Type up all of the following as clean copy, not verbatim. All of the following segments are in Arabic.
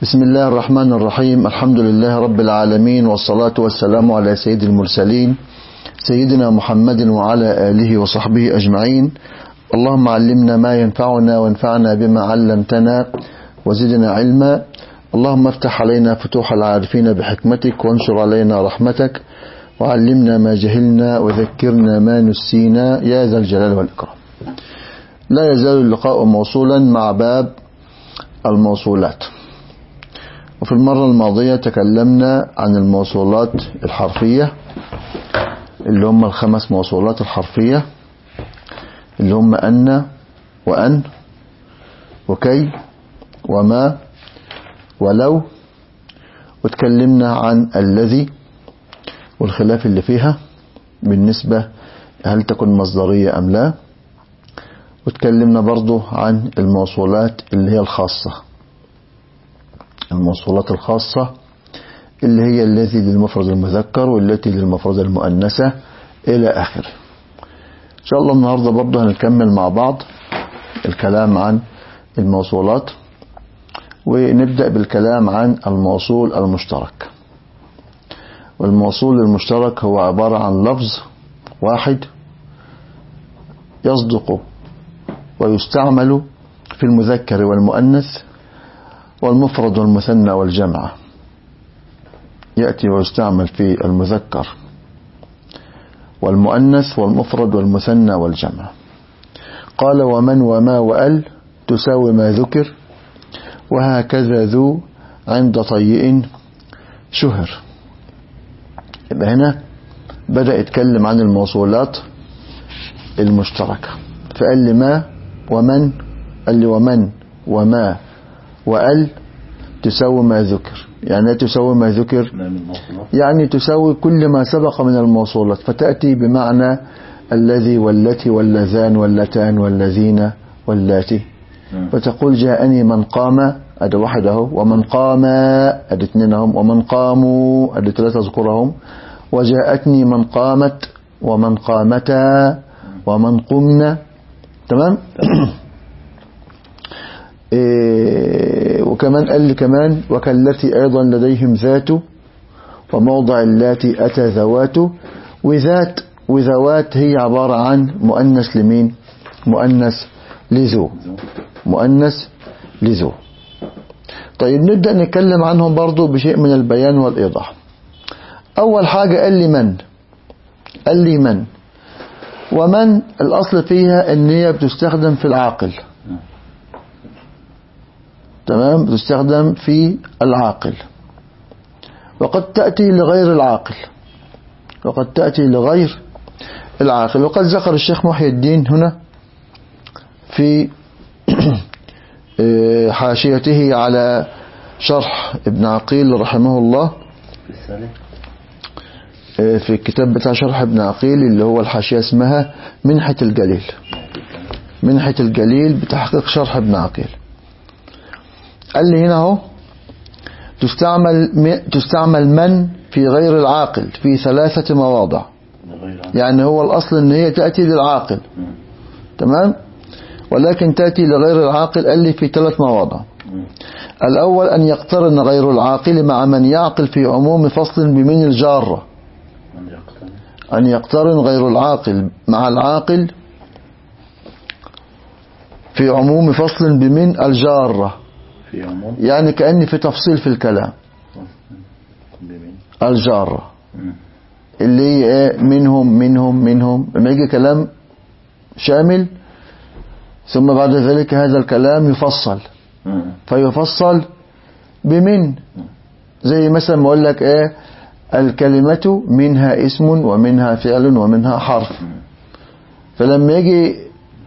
بسم الله الرحمن الرحيم. الحمد لله رب العالمين، والصلاة والسلام على سيد المرسلين سيدنا محمد وعلى آله وصحبه أجمعين. اللهم علمنا ما ينفعنا وانفعنا بما علمتنا وزدنا علما. اللهم افتح علينا فتوح العارفين بحكمتك، وانشر علينا رحمتك، وعلمنا ما جهلنا وذكرنا ما نسينا يا ذا الجلال والإكرام. لا يزال اللقاء موصولا مع باب الموصولات. وفي المرة الماضية تكلمنا عن الموصولات الحرفية اللي هم الخمس موصولات الحرفية اللي هم أن وأن وكي وما ولو، وتكلمنا عن الذي والخلاف اللي فيها بالنسبة هل تكون مصدرية أم لا، وتكلمنا برضو عن الموصولات اللي هي الخاصة، الموصولات الخاصة اللي هي التي للمفرد المذكر والتي للمفرد المؤنثة إلى آخره. إن شاء الله النهاردة برضو هنكمل مع بعض الكلام عن الموصولات، ونبدأ بالكلام عن الموصول المشترك. والموصول المشترك هو عبارة عن لفظ واحد يصدق ويستعمل في المذكر والمؤنث والمفرد والمثنى والجمع، يأتي ويستعمل في المذكر والمؤنث والمفرد والمثنى والجمع. قال ومن وما وأل تساوي ما ذكر، وهكذا ذو عند طيء شهر. يبقى هنا بدأ يتكلم عن الموصولات المشتركة، فقال لي ما ومن، قال لي ومن وما وأل تساوي ما ذكر. يعني لا تساوي ما ذكر، يعني تساوي كل ما سبق من الموصولات، فتأتي بمعنى الذي والتي واللذان واللتان والذين واللاتي. فتقول جاءني من قام، أدي واحد اهو، ومن قام أدي اثنين اهم، ومن قاموا أدي ثلاثة اذكرهم، وجاءتني من قامت ومن قامتا ومن قمنا. تمام. وكمان قال لي كمان وكالتي أيضا لديهم ذات، وموضع اللاتي أتى ذوات. وذات وذوات هي عبارة عن مؤنث لمين؟ مؤنث لذو، مؤنث لذو. طيب نبدأ نتكلم عنهم برضو بشيء من البيان والإيضاح. أول حاجة قال لي من، قال لي من. ومن الأصل فيها أن هي بتستخدم في العاقل. تمام، بتستخدم في العاقل، وقد تأتي لغير العاقل، وقد تأتي لغير العاقل. وقد ذكر الشيخ محي الدين هنا في حاشيته على شرح ابن عقيل رحمه الله، في الكتاب بتاع شرح ابن عقيل اللي هو الحاشية اسمها منحة الجليل، منحة الجليل بتحقيق شرح ابن عقيل. قال لي هنا اهو تستعمل من في غير العاقل في 3 مواضع. يعني هو الأصل ان هي تأتي للعاقل، تمام، ولكن تأتي لغير العاقل. قال لي في 3 مواضع. الأول أن يقترن غير العاقل مع من يعقل في عموم فصل بمن الجارة. أن يقترن غير العاقل مع العاقل في عموم فصل بمن الجارة، يعني كأن في تفصيل في الكلام. الجارة اللي هي منهم منهم منهم، لما يجي كلام شامل ثم بعد ذلك هذا الكلام يفصل، فيفصل بمن. زي مثلا ما اقول لك الكلمة منها اسم ومنها فعل ومنها حرف. فلما يجي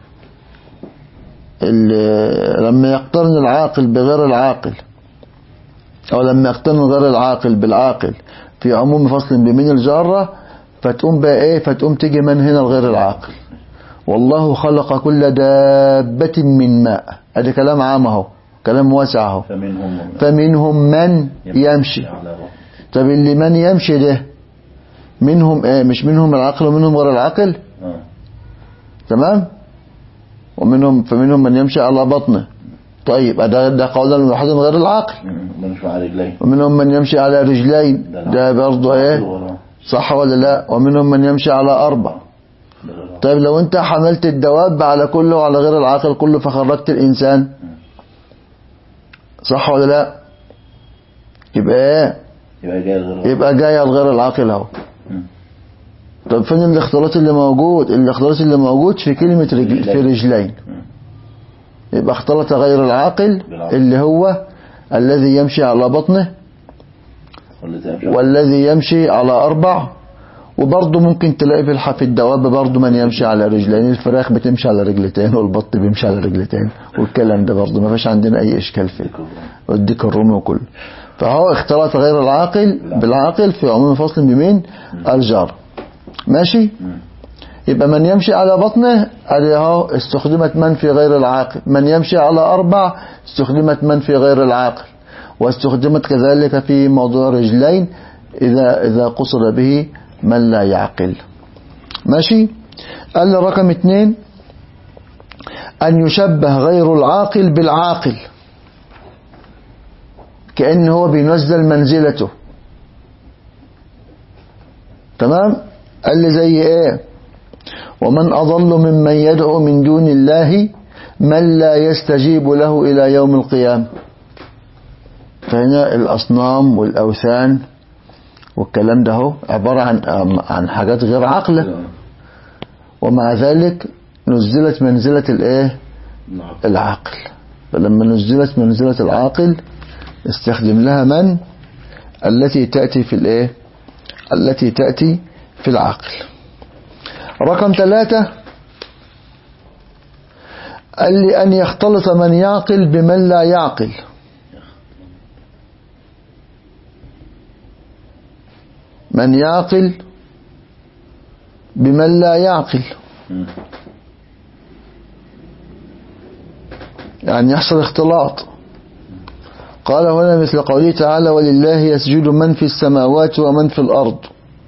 لما يقترن العاقل بغير العاقل، او لما يقترن غير العاقل بالعاقل في عموم فصل بمن الجارة، فتقوم بقى فتقوم تيجي من هنا الغير العاقل. والله خلق كل دابة من ماء، ادي كلام عام اهو، كلام واسع اهو. فمنهم من يمشي. طب اللي من يمشي ده منهم مش منهم العقل ومنهم غير العقل. تمام. فمنهم من يمشي على بطنه. طيب ده قولا واحدا غير العاقل. ومنهم من يمشي على رجلين، ده برضه ايه؟ صح ولا لا؟ ومنهم من يمشي على 4. طيب لو انت حملت الدواب على كله وعلى غير العاقل كله فخرجت الانسان، صح ولا لا؟ يبقى ايه؟ يبقى جاي الغير العاقل اهو. طب فين الاختلاط اللي موجود؟ الاختلاط اللي موجود في كلمة في رجلين. يبقى اختلط غير العاقل اللي هو الذي يمشي على بطنه والذي يمشي على 4. وبرضه ممكن تلاقي في الدواب برضه من يمشي على رجلين. الفراخ بتمشي على رجلتين والبط بيمشي على رجلتين والكلام ده برضه ما فيش عندنا اي اشكال فيه، والديك الرومي وكله. فهو اختلط غير العاقل بالعاقل في عموم فصل بمين؟ الجار. ماشي. يبقى من يمشي على بطنه اهو استخدمت من في غير العاقل. من يمشي على 4 استخدمت من في غير العاقل، واستخدمت كذلك في موضوع رجلين إذا قصد به من لا يعقل. ماشي. قال رقم 2 أن يشبه غير العاقل بالعاقل، كأنه هو بينزل منزلته. تمام. قال لي زي ايه؟ ومن أضل ممن يدعو من دون الله من لا يستجيب له إلى يوم القيامة. فهنا الأصنام والأوثان والكلام ده هو عبارة عن حاجات غير عاقلة، ومع ذلك نزلت منزلة الايه؟ العاقل. فلما نزلت منزلة العاقل استخدم لها من التي تأتي في الايه؟ التي تأتي في العاقل. رقم 3 قال لي أن يختلط من يعقل بمن لا يعقل. من يعقل بمن لا يعقل، يعني يحصل اختلاط. قال هنا مثل قوله تعالى ولله يسجد من في السماوات ومن في الأرض.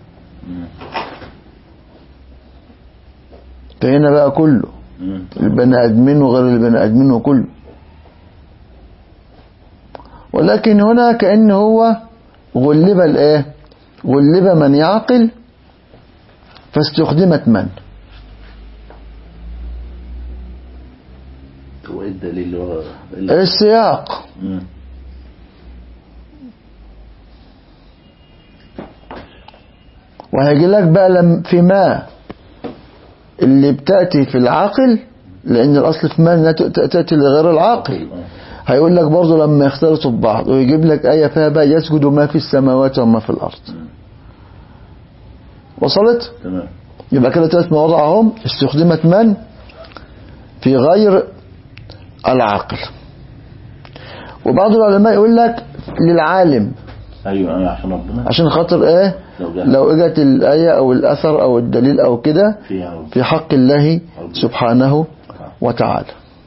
فهنا بقى كله البني آدمين وغير البني آدمين وكله. ولكن هنا كأنه هو غلب الايه؟ غلب من يعقل فاستخدمت من. هو ايه الدليل؟ هو السياق. وهيجي لك بقى في ما اللي بتأتي في العاقل، لأن الأصل في ما تأتي لغير العاقل. هيقول لك برضو لما يختلطوا ببعض، ويجيب لك آية فيها بقى يسجد ما في السماوات وما في الأرض. وصلت؟ تمام. يبقى كده 3 مواضع هم استخدمت من في غير العاقل. وبعض العلماء يقول لك للعالم. ايوه عشان ربنا، عشان خاطر ايه؟ لو اجت الآية او الاثر او الدليل او كده في حق الله سبحانه وتعالى.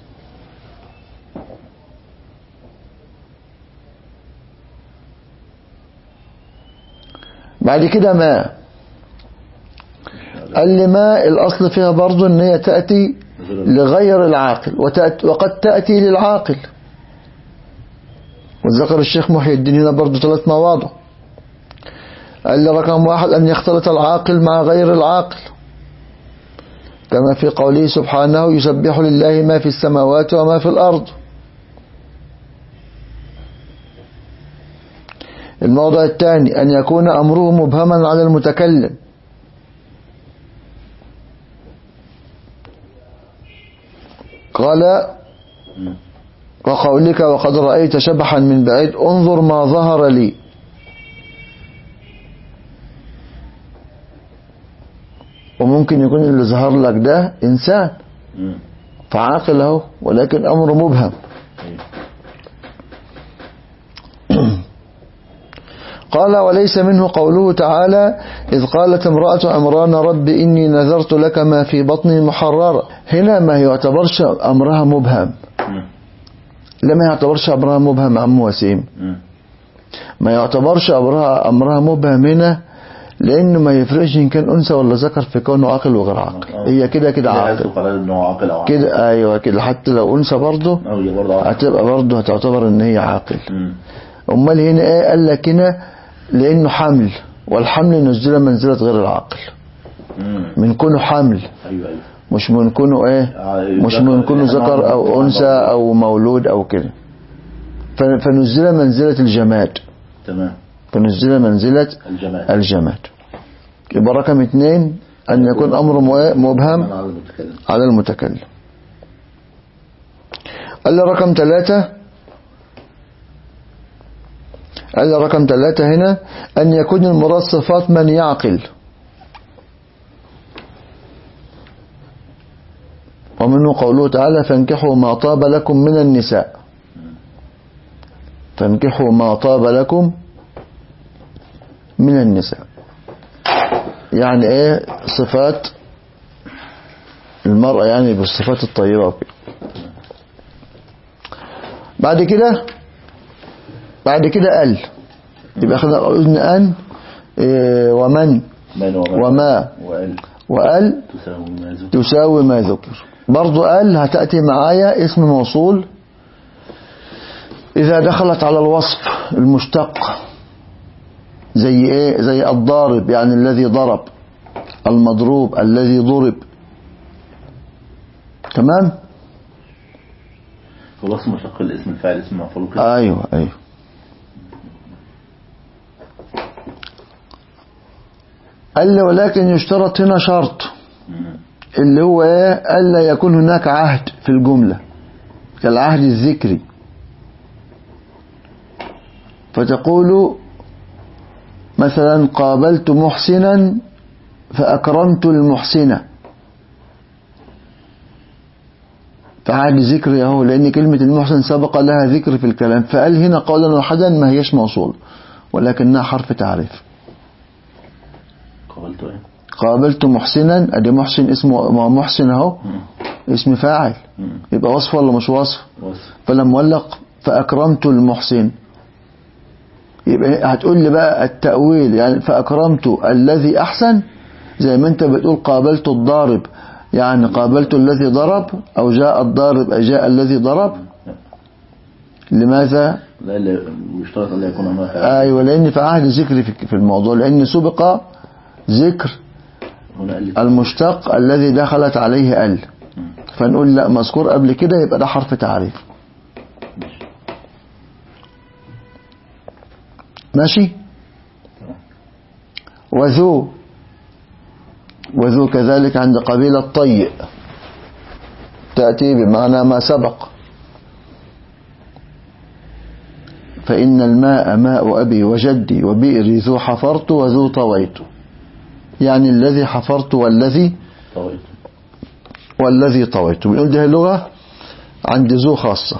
بعد كده ما قال لي ما الأصل فيها برضو ان هي تأتي لغير العاقل وقد تأتي للعاقل. وذكر الشيخ محي الدين هنا برضو 3 مواضع. قال لي رقم 1 أن يختلط العاقل مع غير العاقل، كما في قوله سبحانه يسبح لله ما في السماوات وما في الأرض. الموضع الثاني أن يكون أمره مبهما على المتكلم، قال وقولك وقد رأيت شبحا من بعيد انظر ما ظهر لي. وممكن يكون اللي ظهر لك ده إنسان فعاقل اهو، ولكن أمر مبهم. قال وليس منه قوله تعالى إذ قالت امرأة عمران رب إني نذرت لك ما في بطني محررا. هنا ما يعتبرش أمرها مبهم. لما يعتبرش أمرها مبهم عم وسيم، ما يعتبرش أمرها مبهم هنا، لأنه ما يفرقش إن كان أنثى ولا ذكر في كونه عاقل وغير عاقل. هي كده عاقل قرار إنه عاقل أو عاقل كده. أيوة كده، حتى لو أنثى برضه هتبقى برضه هتعتبر إن هي عاقل. أمال هنا إيه؟ قال لك هنا لأنه حمل، والحمل نزل منزلة غير العاقل من كونه حمل. أيوة. مش من كونه إيه؟ مش من كونه ذكر أو أنثى أو مولود أو كده. فنزل منزلة الجماد. تمام. فنزل منزلة الجماد. يبقى رقم 2 أن يكون أمر مبهم على المتكلم. قال رقم 3 هنا أن يكون المراد صفات من يعقل، ومنه قوله تعالى فانكحوا ما طاب لكم من النساء. فانكحوا ما طاب لكم من النساء، يعني ايه؟ صفات المرأة، يعني بالصفات الطيبة وكده. بعد كده قال، يبقى اخذنا قلنا أن ومن وما وقال تساوي ما ذكر. برضو قال هتأتي معايا اسم موصول إذا دخلت على الوصف المشتق، زي ايه؟ زي الضارب يعني الذي ضرب، المضروب الذي ضرب. تمام. خلاص مشتق الاسم الفاعل اسم مفعول. ايوه. قال لي ولكن يشترط هنا شرط اللي هو ايه؟ ألا يكون هناك عهد في الجملة كالعهد الذكري. فتقول مثلا قابلت محسنا فأكرمت المحسنة، فعهد ذكري اهو، لأن كلمة المحسن سبق لها ذكر في الكلام. فقال هنا قولا واحدا ما هيش موصول ولكنها حرف تعريف. قابلت محسنا، ادي محسن اسمه محسن اهو، اسم فاعل، يبقى وصف ولا مش وصف؟ فلما ولق فأكرمت المحسن، يبقى هتقول لي بقى التأويل يعني فأكرمت الذي أحسن، زي ما انت بتقول قابلت الضارب يعني قابلت الذي ضرب، أو جاء الضارب جاء الذي ضرب. لماذا؟ لا يشترط أن يكون هناك. أيوة، لأن في عهد ذكري في الموضوع، لأن سبق ذكر المشتق الذي دخلت عليه ال، فنقول لا مذكور قبل كده يبقى ده حرف تعريف. ماشي. وذو كذلك عند قبيلة طيء تأتي بمعنى ما سبق. فإن الماء ماء أبي وجدي وبئري ذو حفرت وذو طويت، يعني الذي حفرت والذي طويت. بنقول ده اللغة عند ذو خاصة.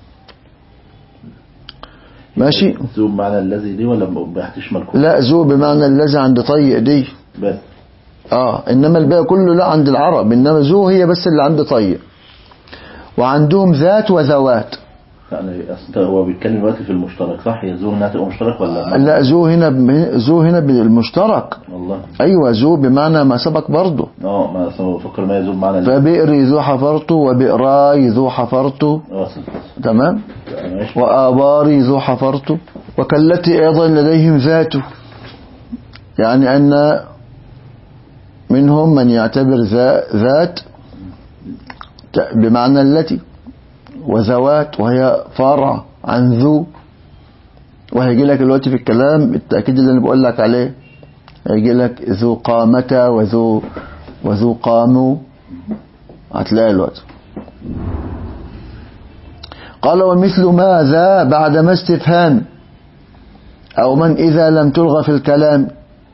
ماشي. ذو بمعنى الذي دي ولا بتشمل كله؟ لا، ذو بمعنى الذي عند طيء دي بس. انما الباقي كله لا عند العرب، انما ذو هي بس اللي عند طيء. وعندهم ذات وذوات. يعني اصل هو بيتكلم دلوقتي في المشترك صح؟ هي ذو هنا تبقى مشترك ولا لا؟ ذو هنا بالمشترك. والله. ايوه، ذو بمعنى ما سبق برضه. ما اصل بفكر ما ذو بمعنى فبئري ذو حفرت وبئراي ذو حفرت. تمام. وآباري ذو حفرت. وكالتي ايضا لديهم ذات، يعني ان منهم من يعتبر ذات بمعنى التي، وذوات وهي فرع عن ذو. وهيجي لك دلوقتي في الكلام التأكيد اللي انا بقول لك عليه، هيجي لك ذو قامة وذو قاموا، هتلاقي الوقت. قال ومثل ماذا بعد ما استفهام، أو من إذا لم تلغى في الكلام،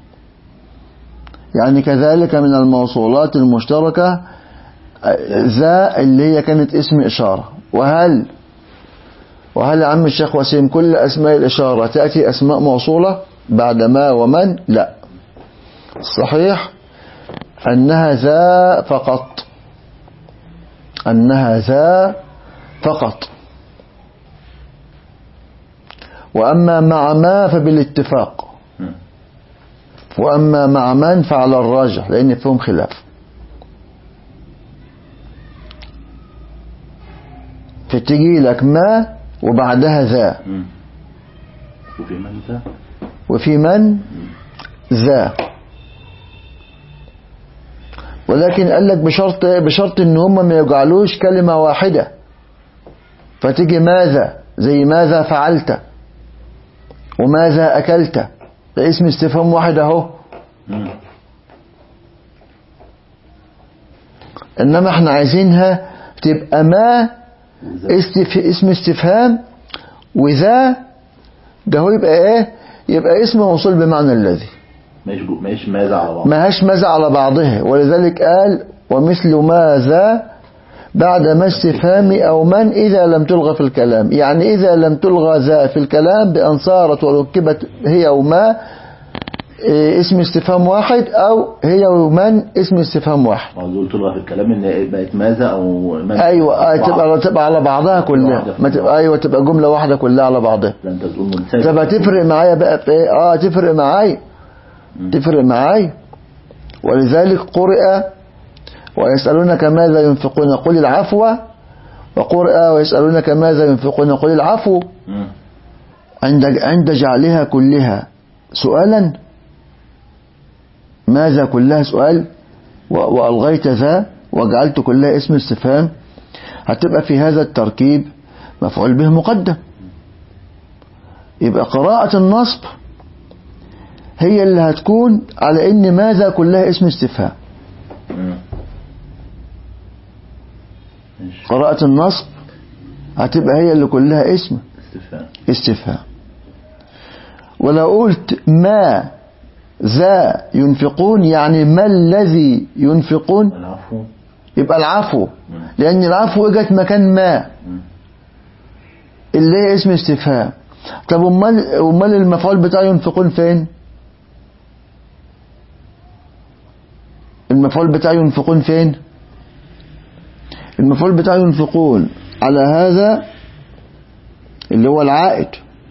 يعني كذلك من الموصولات المشتركة ذا اللي هي كانت اسم إشارة. وهل يا عم الشيخ وسيم كل أسماء الإشارة تأتي أسماء موصولة بعد ما ومن؟ لا، الصحيح أنها ذا فقط. وأما مع ما فبالاتفاق، وأما مع من فعلى الراجح لأن فيهم خلاف. فتجي لك ما وبعدها ذا، وفي من ذا، وفي من ذا، ولكن قال لك بشرط ان هم ما يجعلوش كلمة واحدة. فتيجي ماذا زي ماذا فعلت وماذا أكلت، ده اسم استفهام واحد اهو. انما احنا عايزينها تبقى ما اسم استفهام، وذا ده هو يبقى ايه؟ يبقى اسم موصول بمعنى الذي، ماهيش ماذا على بعض، ماهاش ماذا على بعضها. ولذلك قال ومثل ماذا بعد ما استفهام أو من إذا لم تلغى في الكلام، يعني إذا لم تلغى ذا في الكلام بأن صارت وركبت هي وما اسم استفهام واحد، أو هي ومن اسم استفهام واحد. دول تلغى في الكلام إن بقت ماذا أو من. أيوة تبقى على بعضها كلها، ما تبقى أيوة تبقى جملة واحدة كلها على بعضها. أنت بتقول منتج. طب هتفرق معايا بقى في إيه؟ تفرق معايا، تفرق معايا. ولذلك قرئ ويسألونك ماذا ينفقون قل العفو، وقرئ ويسألونك ماذا ينفقون قل العفو. عند جعلها كلها سؤالا، ماذا كلها سؤال وألغيت ذا وجعلت كلها اسم استفهام، هتبقى في هذا التركيب مفعول به مقدم. يبقى قراءة النصب هي اللي هتكون على ان ماذا كلها اسم استفهام. قراءة النصب هتبقى هي اللي كلها اسم استفهام. ولو قلت ما ذا ينفقون يعني ما الذي ينفقون، العفو، يبقى العفو، لأن العفو اجت مكان ما اللي هي اسم استفهام. طب امال المفعول بتاعه ينفقون فين؟ المفعول بتاعه ينفقون فين؟ المفعول بتاعه ينفقون على هذا اللي هو العائد.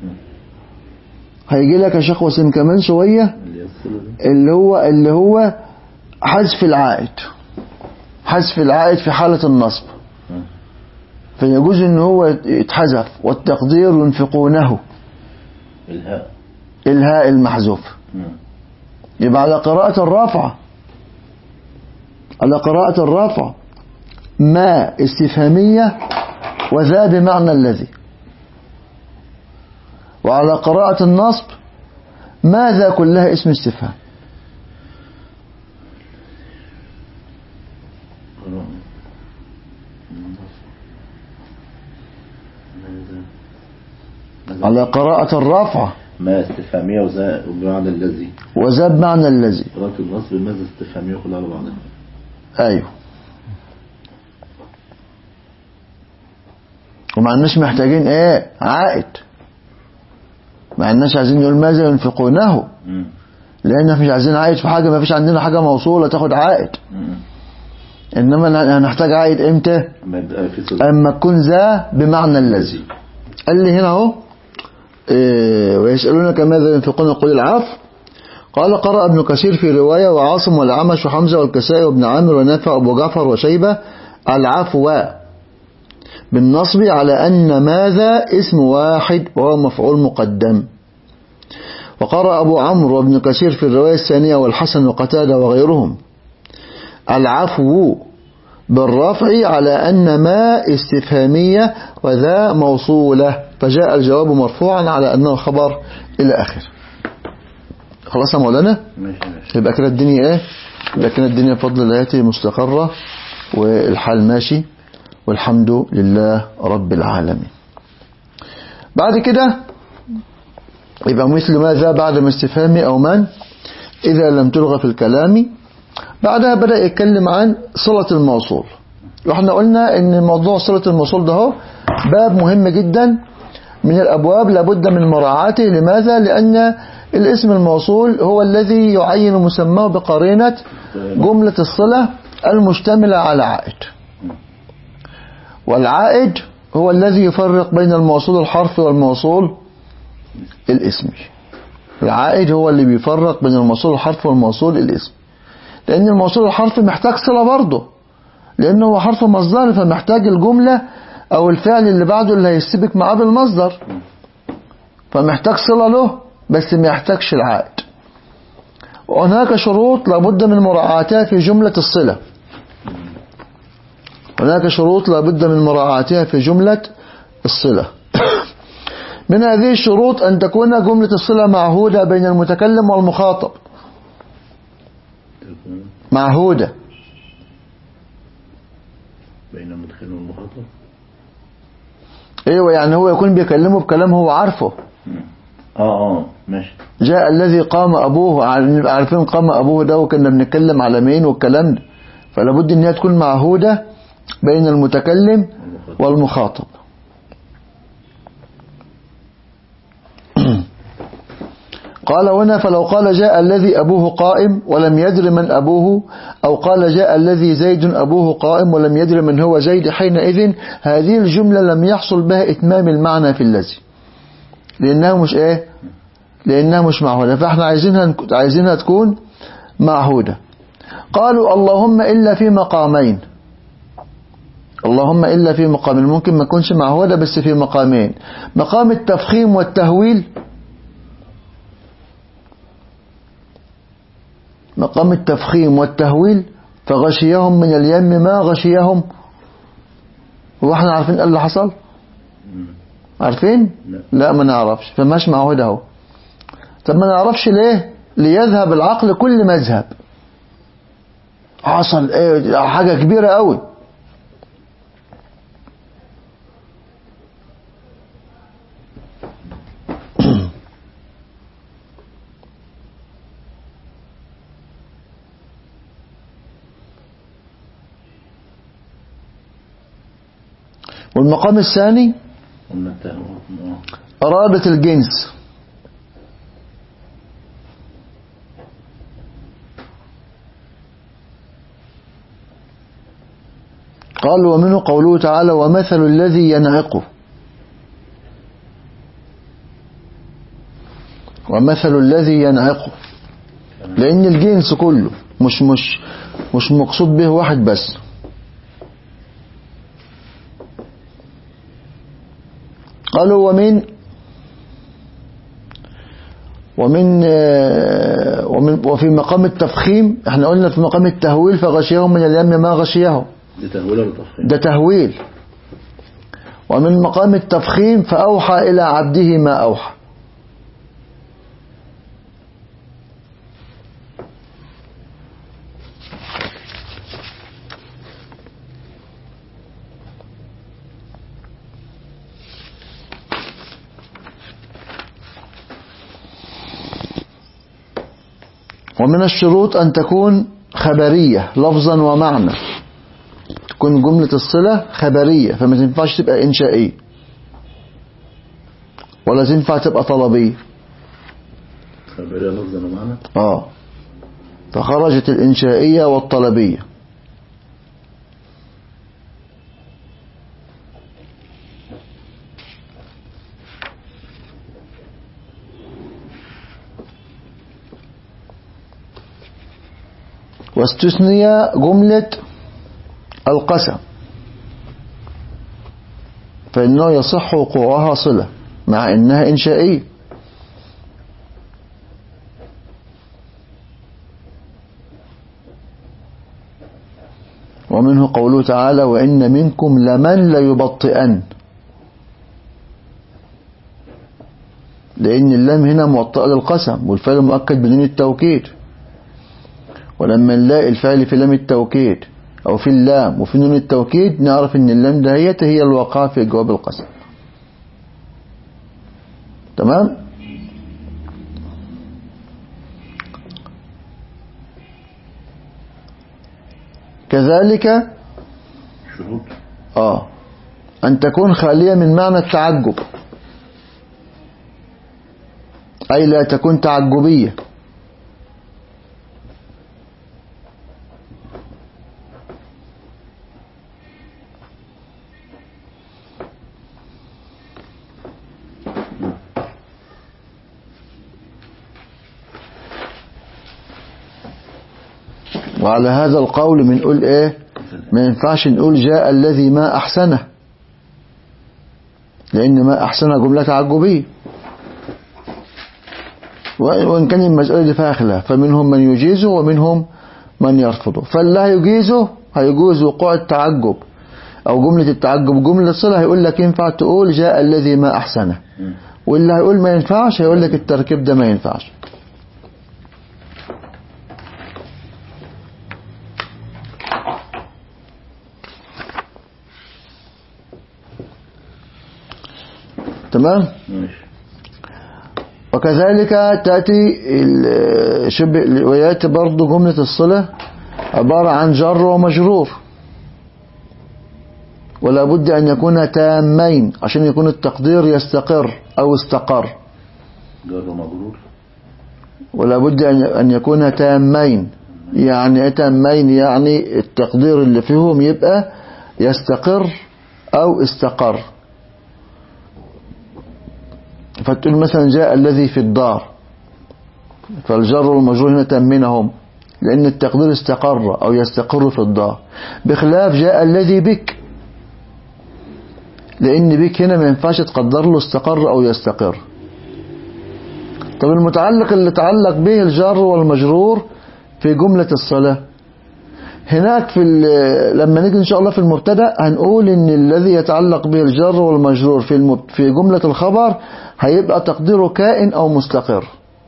هيجي لك يا شيخ وسيم كمان شوية اللي هو حذف العائد، حذف العائد في حالة النصب، فيجوز ان هو يتحذف. والتقدير ينفقونه، الهاء المحذوف. يبقى على قراءة الرافعة، على قراءة الرافعة ما استفهامية وذا بمعنى الذي. وعلى قراءة النصب ماذا كلها اسم استفهام. على قراءة الرافعة ما استفهامية وذا بمعنى الذي، وذا بمعنى الذي. قراءة النصب ماذا استفهامية كلها على بعضها. ايوه، وما عندناش محتاجين ايه؟ عائد. ما عندناش عايزين نقول ماذا ينفقونه، لان مش عايزين عائد في حاجة، ما فيش عندنا حاجة موصولة تاخد عائد. انما هنحتاج عائد امتى؟ اما تكون ذا بمعنى الذي. قال لي هنا اهو ويسألونك ماذا ينفقون قل العفو. قال قرأ ابن كثير في رواية وعاصم والأعمش وحمزة والكسائي وابن عامر ونافع وابو جعفر وشيبة العفو بالنصب على أن ماذا اسم واحد وهو مفعول مقدم. وقرأ أبو عمرو وابن كثير في الرواية الثانية والحسن وقتادة وغيرهم العفو بالرفع على أن ما استفهامية وذا موصولة، فجاء الجواب مرفوعا على أنه خبر إلى آخر. خلاص يا مولانا؟ يبقى كده الدنيا ايه؟ يبقى كده الدنيا بفضل الله مستقرة والحال ماشي والحمد لله رب العالمين. بعد كده يبقى مثل ماذا بعد ما استفهامي أو من إذا لم تلغى في الكلام. بعدها بدأ يتكلم عن صلة الموصول. واحنا قلنا ان موضوع صلة الموصول ده هو باب مهم جدا من الأبواب لابد من مراعاته. لماذا؟ لأن الاسم الموصول هو الذي يعين مسماه بقرينة جملة الصلة المشتملة على عائد، والعائد هو الذي يفرق بين الموصول الحرفي والموصول الاسمي. العائد هو اللي بيفرق بين الموصول الحرف والموصول الاسم، لأن الموصول الحرفي محتاج صلة برضه، لأنه هو حرف مصدر، فمحتاج الجملة أو الفعل اللي بعده اللي هيسبك معاه بالمصدر، فمحتاج صلة له بس ما يحتاجش العائد. وهناك شروط لابد من مراعاتها في جملة الصلة. هناك شروط لابد من مراعاتها في جملة الصلة. من هذه الشروط أن تكون جملة الصلة معهودة بين المتكلم والمخاطب. معهودة بين المتكلم والمخاطب. ايوه، يعني هو يكون بيكلمه بكلام هو عارفه. ماشي. جاء الذي قام أبوه، عارفين قام أبوه ده وكنا بنتكلم على مين والكلام ده، فلا بد ان هي تكون معهودة بين المتكلم والمخاطب. قال هنا فلو قال جاء الذي أبوه قائم ولم يدر من أبوه، أو قال جاء الذي زيد أبوه قائم ولم يدر من هو زيد، حينئذ هذه الجملة لم يحصل بها إتمام المعنى في الذي، لأنها مش إيه، لأنها مش معهودة، فإحنا عايزينها تكون معهودة. قالوا اللهم إلا في مقامين. اللهم إلا في مقامين ممكن ما تكونش معهودة بس في مقامين: مقام التفخيم والتهويل، مقام التفخيم والتهويل، فغشيهم من اليم ما غشيهم. هو احنا عارفين ايه اللي حصل؟ عارفين؟ لا ما نعرفش، فماش معهودة اهو. طب ما نعرفش ليه؟ ليذهب العقل كل مذهب. حصل ايه؟ حاجة كبيرة قوي. والمقام الثاني قرابة الجنس. قال ومنه قوله تعالى ومثل الذي ينعقه. ومثل الذي ينعقه، لأن الجنس كله مش مقصود به واحد بس. قالوا وفي مقام التفخيم، احنا قلنا في مقام التهويل فغشيهم من اليم ما غشيهم، ده تهويل ولا تفخيم؟ ده تهويل. ومن مقام التفخيم فأوحى إلى عبده ما أوحى. ومن الشروط أن تكون خبرية لفظا ومعنى، تكون جملة الصلة خبرية، فما تنفعش تبقى إنشائية ولا تنفع تبقى طلبية. خبرية لفظا ومعنى؟ فخرجت الإنشائية والطلبية. واستثني جملة القسم، فإنه يصح وقوعها صلة مع إنها إنشائية. ومنه قوله تعالى وإن منكم لمن ليبطئن، لأن اللام هنا موطئة للقسم والفعل مؤكد بدون التوكيد، ولما نلاقي الفعل في لام التوكيد أو في اللام وفي نون التوكيد نعرف إن اللام دهيت هي الواقعة في جواب القسم. تمام؟ كذلك شروط أن تكون خالية من معنى التعجب، أي لا تكون تعجبية. وعلى هذا القول بنقول ايه؟ ما ينفعش نقول جاء الذي ما احسنه، لان ما احسنه جملة تعجبية، وان كان المسألة دي فيها خلاف، فمنهم من يجيزه ومنهم من يرفضه. فاللي هيجيزه هيجوز وقوع التعجب او جملة التعجب جملة صلة، هيقول لك ينفع تقول جاء الذي ما احسنه، واللي هيقول ما ينفعش هيقول لك التركيب ده ما ينفعش. تمام. وكذلك تأتي شبه ويأتي برضو جملة الصلة عبارة عن جر ومجرور، ولا بد أن يكون تامين عشان يكون التقدير يستقر أو استقر. جر ومجرور ولا بد أن يكون تامين، يعني تامين يعني التقدير اللي فيهم يبقى يستقر أو استقر. فتقول مثلا جاء الذي في الدار، فالجر والمجرور هنا تأمنهم لأن التقدير استقر أو يستقر في الدار، بخلاف جاء الذي بك، لأن بك هنا ما ينفعش تقدر له استقر أو يستقر. طب المتعلق اللي تعلق به الجر والمجرور في جملة الصلاة، هناك في لما نيجي إن شاء الله في المبتدأ هنقول إن الذي يتعلق به الجر والمجرور في جملة الخبر هيبقى تقديره كائن أو مستقر،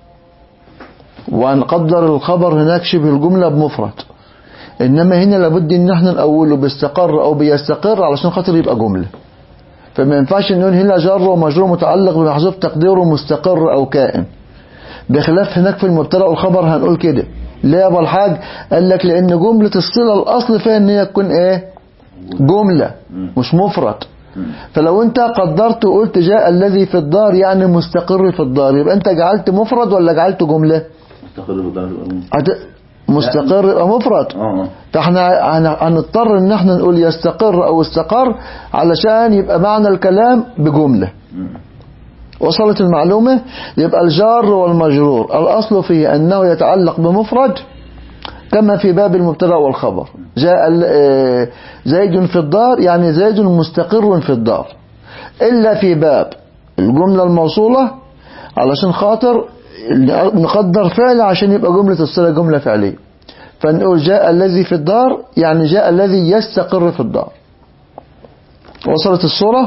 وهنقدر الخبر هناك شبه الجملة بمفرد، إنما هنا لابد إن احنا نقوله باستقر أو بيستقر علشان خاطر يبقى جملة. فما ينفعش نقول هنا جر ومجرور متعلق بمحذوف تقديره مستقر أو كائن، بخلاف هناك في المبتدأ والخبر هنقول كده. ليه يا ابو الحاج؟ قال لك لأن جملة الصلة الأصل فيها إن هي تكون إيه؟ جملة مش مفرد. فلو أنت قدرت وقلت جاء الذي في الدار يعني مستقر في الدار، يبقى أنت جعلت مفرد ولا جعلت جملة؟ مستقر في الدار. مستقر يبقى مفرد. فاحنا هنضطر ان احنا نقول يستقر او استقر علشان يبقى معنى الكلام بجملة. وصلت المعلومة؟ يبقى الجار والمجرور الأصل فيه أنه يتعلق بمفرد كما في باب المبتدأ والخبر. جاء زيد في الدار يعني زيد مستقر في الدار، إلا في باب الجملة الموصولة علشان خاطر نقدر فعل عشان يبقى جملة الصلة جملة فعلية، فنقول جاء الذي في الدار يعني جاء الذي يستقر في الدار. وصلت الصورة؟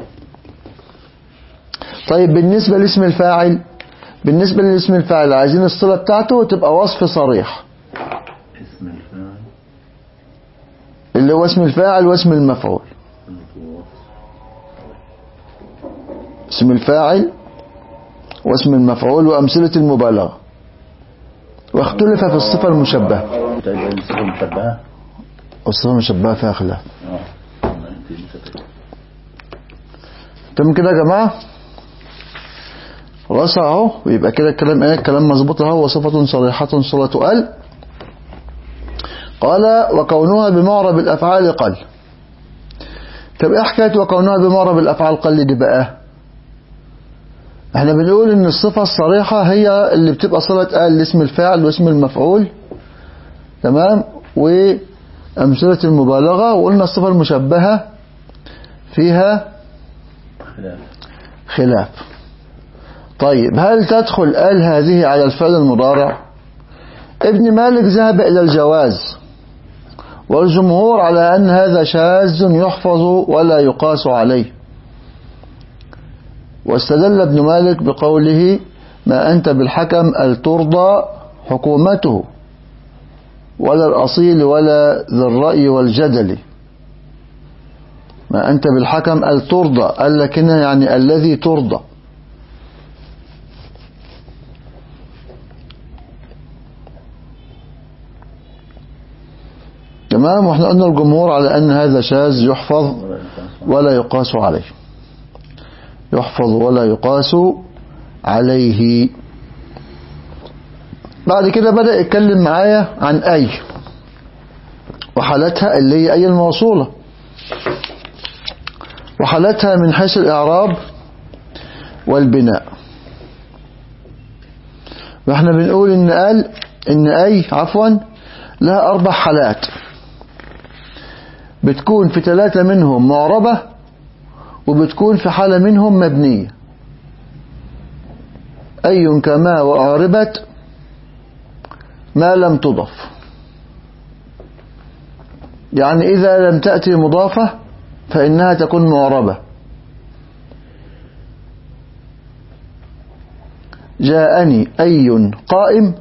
طيب بالنسبة لاسم الفاعل، بالنسبة لاسم الفاعل عايزين الصلة بتاعته تبقى وصف صريح، اسم الفاعل اللي هو اسم الفاعل واسم المفعول. اسم الفاعل واسم المفعول وأمثلة المبالغة. واختلف في الصفة المشبهة. الصفة المشبهة والصفة المشبهة فيها خلاف. تم كده يا جماعة؟ خلاص اهو، ويبقى كده الكلام ايه؟ الكلام مظبوط اهو. وصفة صريحة صلة ال. قال وكونها بمعرب الافعال قل. طب ايه حكايه وكونها بمعرب الافعال قل دي بقى؟ احنا بنقول ان الصفة الصريحة هي اللي بتبقى صلة ال لاسم الفاعل واسم المفعول، تمام، وامثلة المبالغة. وقلنا الصفة المشبهة فيها خلاف. طيب هل تدخل ال هذه على الفعل المضارع؟ ابن مالك ذهب إلى الجواز، والجمهور على أن هذا شاذ يحفظ ولا يقاس عليه. واستدل ابن مالك بقوله ما أنت بالحكم الترضى حكومته ولا الأصيل ولا ذي الرأي والجدل. ما أنت بالحكم الترضى، قال لك هنا يعني الذي ترضى. تمام. واحنا قلنا الجمهور على أن هذا شاذ يحفظ ولا يقاس عليه، يحفظ ولا يقاس عليه. بعد كده بدأ يتكلم معايا عن أي وحالتها اللي هي أي الموصولة، وحالتها من حيث الإعراب والبناء. واحنا بنقول إن أي لها 4 حالات، بتكون في 3 منهم معربة، وبتكون في حالة منهم مبنية. أي كما وأعربت ما لم تضف، يعني إذا لم تأتي مضافة فإنها تكون معربة. جاءني أي قائم،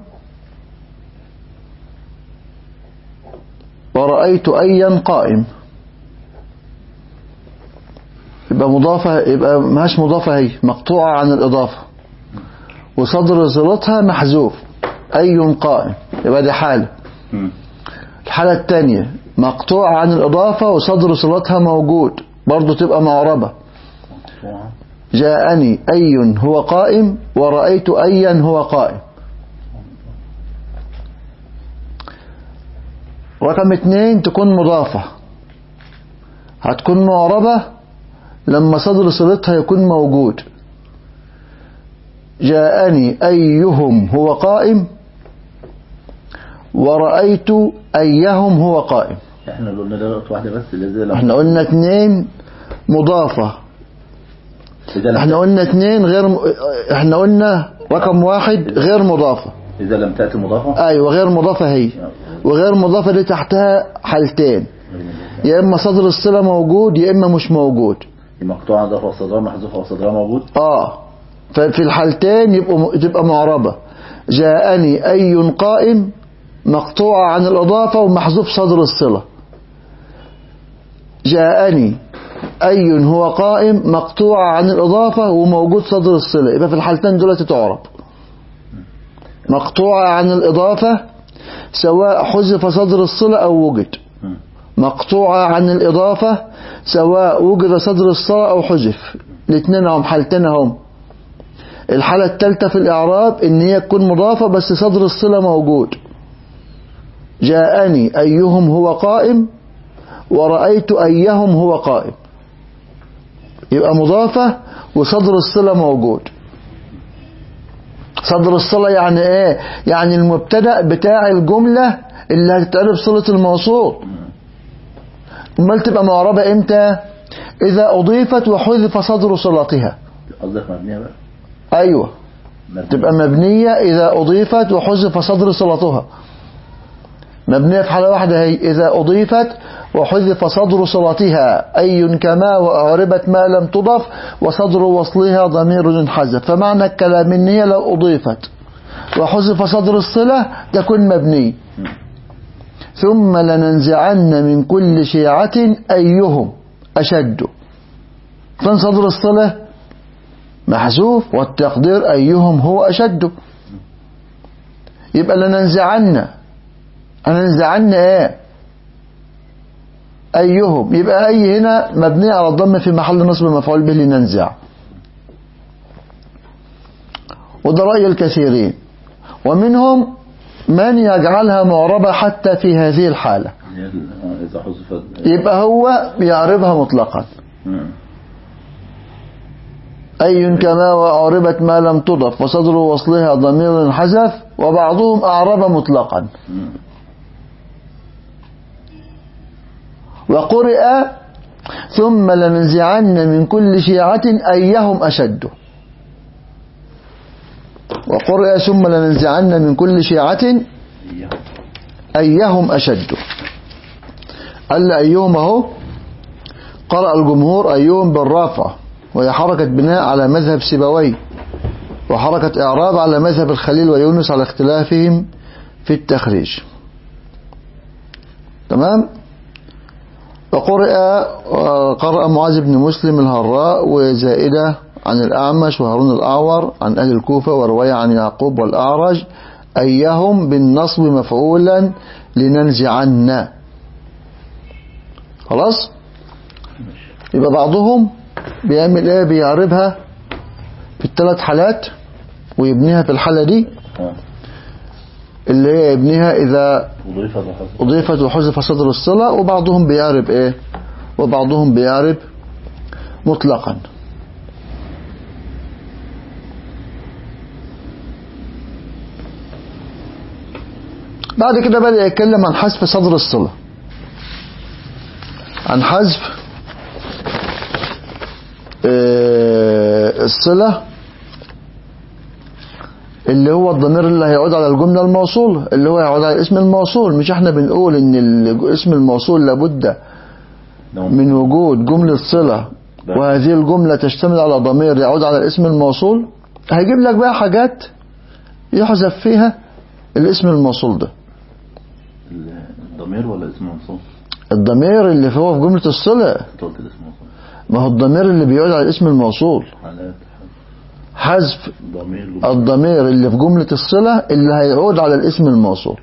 ورأيت أيا قائم، يبقى مضافة، يبقى ماهاش مضافة، هي مقطوعة عن الإضافة، وصدر صلتها محذوف. أي قائم، يبقى دي حالة. الحالة الثانية مقطوعة عن الإضافة وصدر صلتها موجود، برضو تبقى معربة. جاءني أي هو قائم، ورأيت أيا هو قائم. رقم 2 تكون مضافة، هتكون معربة لما صدر صلتها يكون موجود. جاءني أيهم هو قائم، ورأيت أيهم هو قائم. احنا قلنا ده نقطة واحدة بس، احنا قلنا 2 مضافة، احنا قلنا 2 غير احنا قلنا رقم 1 غير مضافة. إذا لم تأتي مضافة، أيوة غير مضافة هي، وغير مضافة دي تحتها حالتين، يا إما صدر الصلة موجود يا إما مش موجود. مقطوعة ضافة وصدرها محذوفة وصدرها موجود. ففي الحالتين تبقى معربة. جاءني أي قائم مقطوعة عن الإضافة ومحذوف صدر الصلة. جاءني أي هو قائم مقطوعة عن الإضافة وموجود صدر الصلة، يبقى في الحالتين دول تعرب مقطوعة عن الإضافة سواء حذف صدر الصلة أو وجد، مقطوعة عن الإضافة سواء وجد صدر الصلة أو حذف، الاثنين هم حالتين هم. الحالة الثالثة في الإعراب إن هي تكون مضافة بس صدر الصلة موجود. جاءني أيهم هو قائم، ورأيت أيهم هو قائم، يبقى مضافة وصدر الصلة موجود. صدر الصلة يعني ايه؟ يعني المبتدأ بتاع الجملة اللي هتتعرب صلة الموصول. امال تبقى معربة امتى؟ اذا اضيفت وحذف صدر صلتها. قصدك مبنية بقى؟ ايوه تبقى مبنية اذا اضيفت وحذف صدر صلتها. مبنية في حالة واحدة هي، اذا اضيفت وحذف صدر صلتها. أي كما وأعربت ما لم تضف وصدر وصلها ضمير انحذف. فمعنى الكلام إن هي لو أضيفت وحذف صدر الصلة تكون مبني. ثم لننزعن من كل شيعة أيهم أشد. فين صدر الصلة؟ محذوف، والتقدير أيهم هو أشد. يبقى لننزعن، هننزعن ايه؟ أيهم. يبقى أي هنا مبني على الضم في محل نصب مفعول به لننزع. وده رأي الكثيرين، ومنهم من يجعلها معربة حتى في هذه الحالة، يبقى هو يعربها مطلقا. أي كما وأعربت ما لم تضف وصدر وصلها ضمير حذف، وبعضهم أعرب مطلقا. وقرئ ثم لننزعن من كل شيعة أيهم أشد. وقرئ ثم لننزعن من كل شيعة أيهم أشد. قال أيهم اهو، قرأ الجمهور أيهم بالرافع، وهي حركة بناء على مذهب سيبويه، وحركة إعراب على مذهب الخليل ويونس على اختلافهم في التخريج. تمام. قرأ معاذ بن مسلم الهراء وزائدة عن الأعمش وهارون الأعور عن أهل الكوفة، ورواية عن يعقوب والأعرج أيهم بالنصب مفعولا لننزعن. خلاص. يبقى بعضهم بيعمل ايه؟ بيعربها في الثلاث حالات ويبنيها في الحالة دي اللي هي يبنيها إذا أضيفت وحذف صدر الصلة. وبعضهم بيعرب ايه؟ وبعضهم بيعرب مطلقا. بعد كده بدأ يتكلم عن حذف صدر الصلة، عن حذف الصلة اللي هو الضمير اللي هيعود على الجملة الموصولة، اللي هو هيعود على الاسم الموصول. مش احنا بنقول ان الاسم الموصول لابد من وجود جملة صلة، وهذه الجملة تشتمل على ضمير يعود على الاسم الموصول. هيجيب لك بقى حاجات يحذف فيها الاسم الموصول ده. الضمير ولا اسم موصول؟ الضمير اللي هو في جملة الصلة. ما هو الضمير اللي بيعود على الاسم الموصول. حذف الضمير اللي في جملة الصلة اللي هيعود على الاسم الموصول.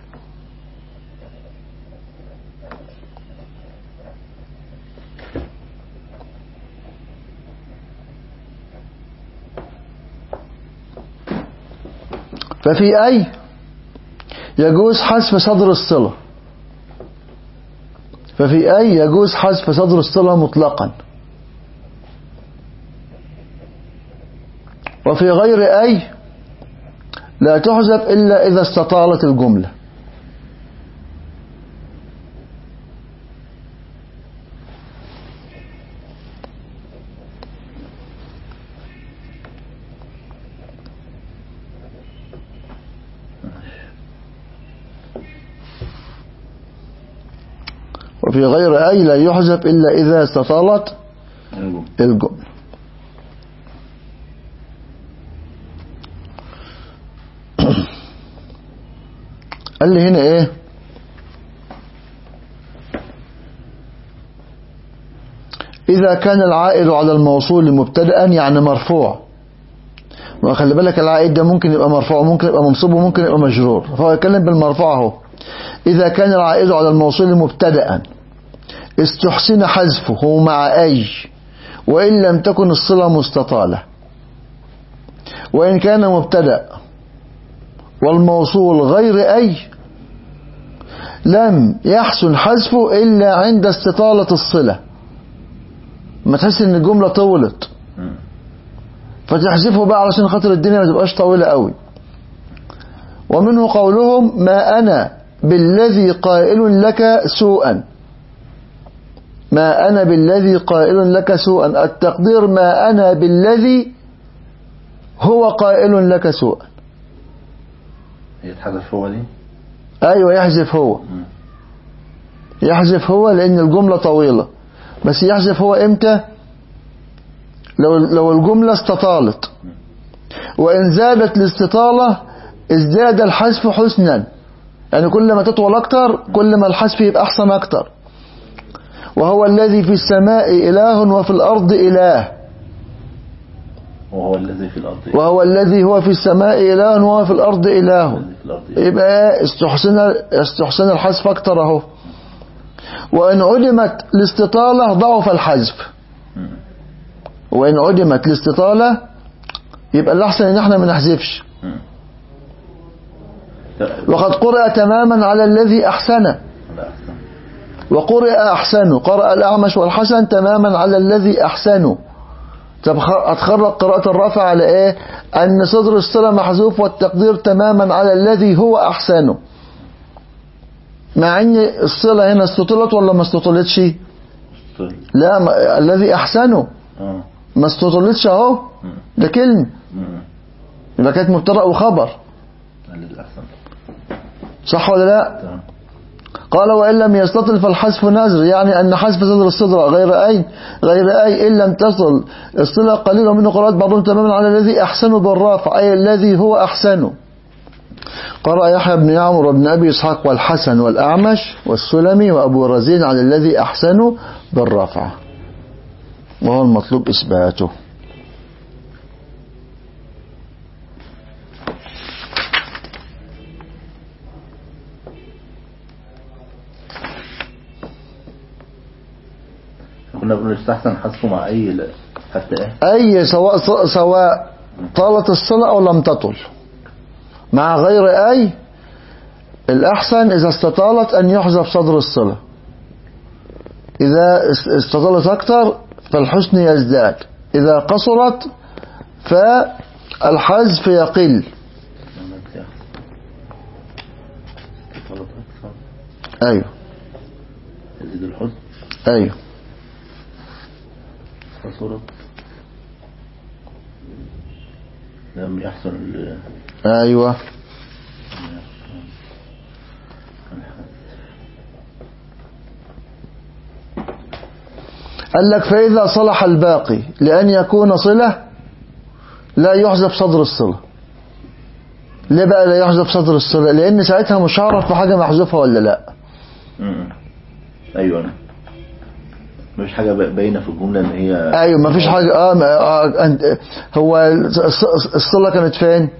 ففي أي يجوز حذف صدر الصلة، ففي أي يجوز حذف صدر الصلة مطلقا، وفي غير أي لا تحذف إلا إذا استطالت الجملة. وفي غير أي لا يحذف إلا إذا استطالت الجملة. قال لي هنا ايه؟ إذا كان العائد على الموصول مبتدأ يعني مرفوع. وخلي بالك العائد ده ممكن يبقى مرفوع وممكن يبقى منصوب وممكن يبقى مجرور، فهو يتكلم بالمرفوع اهو. إذا كان العائد على الموصول مبتدأ استحسن حذفه مع أي وإن لم تكن الصلة مستطالة. وإن كان مبتدأ والموصول غير أي لم يحسن حذفه إلا عند استطالة الصلة. ما تحس إن الجملة طولت فتحذفه بقى علشان خاطر الدنيا ما تبقاش طويلة قوي. ومنه قولهم ما أنا بالذي قائل لك سوءا. ما أنا بالذي قائل لك سوءا، التقدير ما أنا بالذي هو قائل لك سوءا. يتحذف هو دي؟ أيوة يحذف هو. يحذف هو لأن الجملة طويلة، بس يحذف هو إمتى؟ لو الجملة استطالت، وإن زادت الاستطالة ازداد الحذف حسنا، يعني كل ما تطول أكتر كل ما الحذف يبقى أحسن أكتر. وهو الذي في السماء إله وفي الأرض إله. وهو الذي في الأرض إله. وهو الذي هو في السماء إله وهو في الأرض إله. يبقى استحسن الحذف أكتر أهو. وإن عدمت الاستطالة ضعف الحذف. وإن عدمت الاستطالة يبقى الأحسن إن احنا ما نحذفش. وقد قرأ تماما على الذي أحسن، وقرأ أحسن. قرأ الأعمش والحسن تماما على الذي أحسن. طب هتخرج قراءة الرفع على إيه؟ أن صدر الصلة محذوف والتقدير تماما على الذي هو أحسن. مع أن الصلة هنا استطلت ولا ما استطلتش؟ لا، الذي أحسن ما استطلتش أهو، ده كلمة يبقى كانت مبتدأ وخبر، صح ولا لا؟ قال وإن لم يستطل فالحذف نذر، يعني أن حذف صدر الصدر غير أي إن لم تصل الصلة قليلا من قراءات بعضهم تماما على الذي أحسن بالرافع، أي الذي هو أحسن. قرأ يحيى بن يعمر وابن أبي إسحاق والحسن والأعمش والسلمي وأبو رزين على الذي أحسن بالرافع، وهو المطلوب إثباته. كنا بنقول يستحسن حذفه مع أي حتى إيه؟ أي سواء طالت الصلة أو لم تطل. مع غير أي الأحسن إذا استطالت أن يحذف صدر الصلة. إذا استطالت أكثر فالحسن يزداد، إذا قصرت فالحذف يقل. أيوه يزيد الحزن. أيوه فصورة لم يحصل أيوه قال لك فإذا صلح الباقي لأن يكون صلة لا يحذف صدر الصلة. ليه بقى لا يحذف صدر الصلة؟ لأن ساعتها مش هعرف في حاجة محذوفة ولا لا. أيوة مش حاجة باينة في الجملة إن هي أيوة ما فيش حاجة. هو الصلة كانت فين؟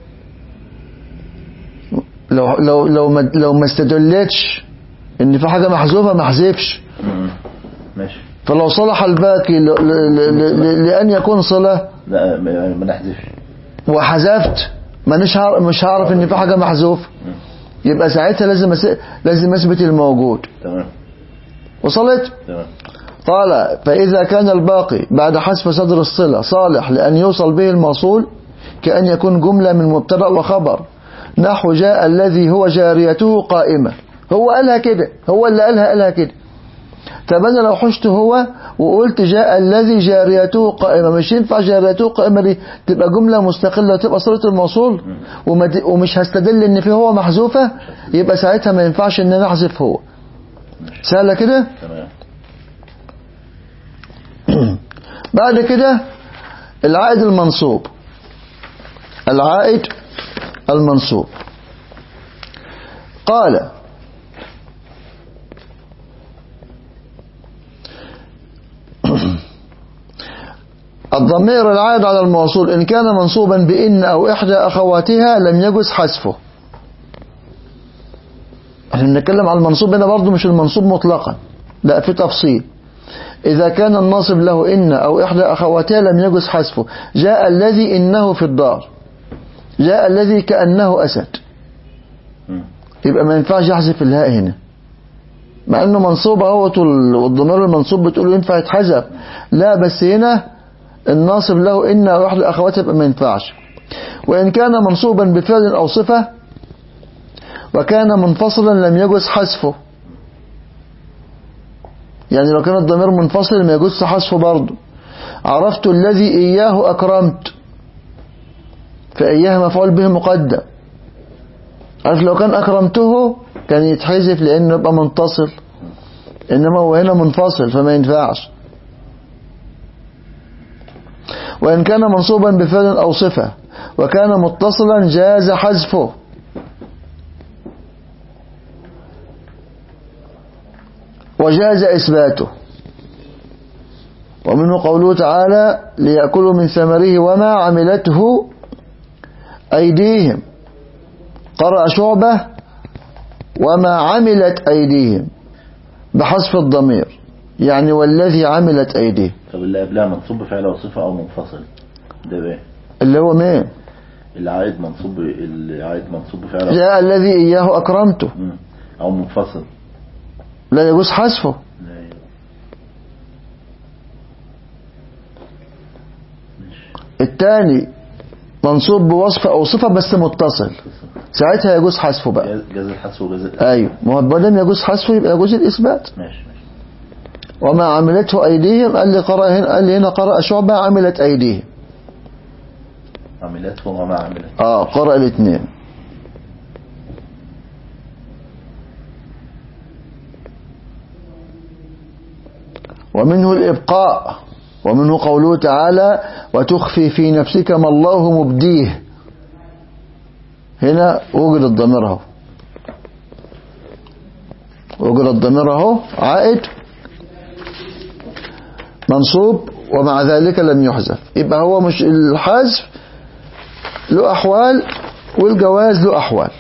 لو ما استدلتش إن في حاجة محذوفة ما حذفش. ماشي. فلو صلح الباقي لأن يكون صلة لا ما نحذفش وحذفت مش هعرف ان في حاجة محذوفة، يبقى ساعتها لازم اثبت الموجود. تمام. وصلت؟ تمام. قال فإذا كان الباقي بعد حذف صدر الصلة صالح لأن يوصل به الموصول كأن يكون جملة من مبتدأ وخبر نحو جاء الذي هو جاريته قائمة. هو قالها كده، هو اللي قالها كده. طب انا لو حشت هو وقلت جاء الذي جاريته قائمة، مش ينفع جاريته قائمة دي تبقى جملة مستقلة وتبقى صلة الموصول ومش هستدل ان في هو محذوفة، يبقى ساعتها ما ينفعش ان انا احذف هو. سهلة كده؟ تمام. بعد كده العائد المنصوب. العائد المنصوب قال الضمير العائد على الموصول إن كان منصوبا بإن أو إحدى أخواتها لم يجوز حذفه. احنا بنتكلم على المنصوب هنا برضو، مش المنصوب مطلقا، لا في تفصيل. إذا كان الناصب له إن أو إحدى أخواتها لم يجوز حذفه. جاء الذي إنه في الدار، جاء الذي كأنه أسد، يبقى ما ينفعش يحذف الهاء هنا مع أنه منصوب اهوت، والضمير المنصوب بتقول ينفع يتحذف. لا بس هنا الناصب له إن أو إحدى أخواتها يبقى ما ينفعش. وإن كان منصوبا بفعل أو صفة وكان منفصلا لم يجوز حذفه. يعني لو كان الضمير منفصل ما يجوز حذفه برضه. عرفت الذي إياه أكرمت، فإياه مفعول به مقدم. عارف لو كان أكرمته كان يتحذف لأنه يبقى منتصل، إنما هو هنا منفصل فما ينفعش. وإن كان منصوبا بفعل أو صفة وكان متصلا جاز حذفه. وجاز إثباته. ومنه قوله تعالى ليأكلوا من ثمره وما عملته أيديهم. قرأ شعبة وما عملت أيديهم بحذف الضمير، يعني والذي عملت أيديه. طب اللي قبلها منصوب بفعل أو صفة أو منفصل ده بقى اللي هو مين؟ العائد منصوب بفعل جاء الذي إياه أكرمته أو منفصل لا يجوز حذفه. الثاني منصوب بوصف أو صفة بس متصل، ساعتها يجوز حذفه بقى. جاز الحذف وجاز أيوه، ما هو بدل يجوز حذفه يبقى يجوز الإثبات. ماشي. وما عملته أيديهم قال لي هنا قرأ شعبة عملت أيديهم. عملته وما عملت. قرأ الاثنين. ومنه الإبقاء. ومنه قوله تعالى وتخفي في نفسك ما الله مبديه. هنا وجد الضمير اهو، وجد الضمير اهو عائد منصوب ومع ذلك لم يحذف. يبقى هو مش الحذف له أحوال والجواز له أحوال.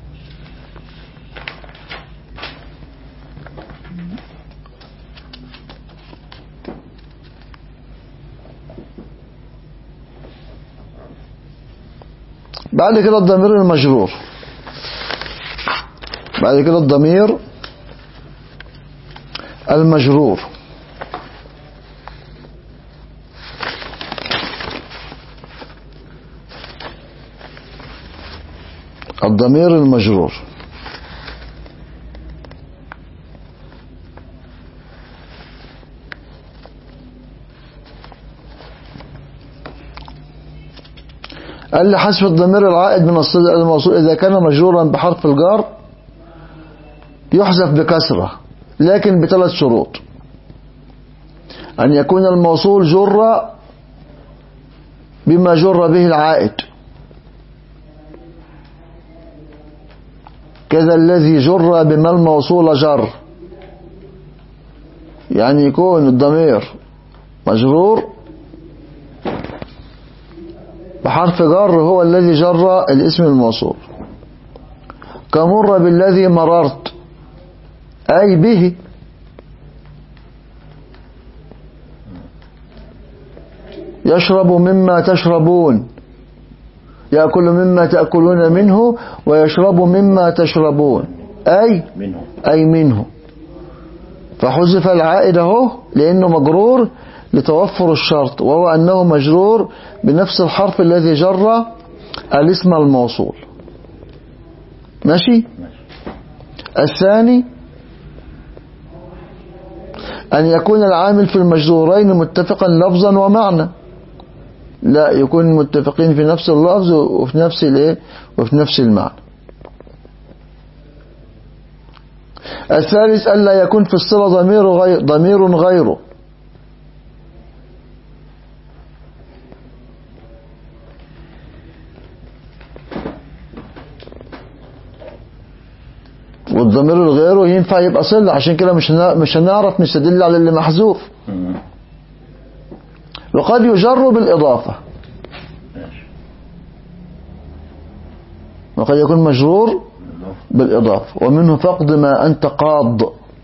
بعد كده الضمير المجرور. بعد كده الضمير المجرور. الضمير المجرور قال لي حذف الضمير العائد من الصلة إلى الموصول إذا كان مجرورا بحرف الجر يحذف بكسرة، لكن بثلاث شروط: أن يكون الموصول جر بما جر به العائد، كذا الذي جر بما الموصول جر، يعني يكون الضمير مجرور بحرف جر هو الذي جر الاسم الموصول، كمر بالذي مررت أي به. يشرب مما تشربون، يأكل مما تأكلون منه، ويشرب مما تشربون أي منه. فحذف العائد اهو لأنه مجرور لتوفر الشرط، وهو أنه مجرور بنفس الحرف الذي جر الاسم الموصول. ماشي. الثاني أن يكون العامل في المجرورين متفقا لفظا ومعنى، لا يكون متفقين في نفس اللفظ وفي نفس الايه وفي نفس المعنى. الثالث ألا يكون في الصلة ضمير غيره، والضمير الغيره ينفع يبقى صلة، عشان كده مش هنعرف نستدل على اللي محذوف. وقد يجر بالإضافة، وقد يكون مجرور بالإضافة. ومنه فقد ما أنت قاض،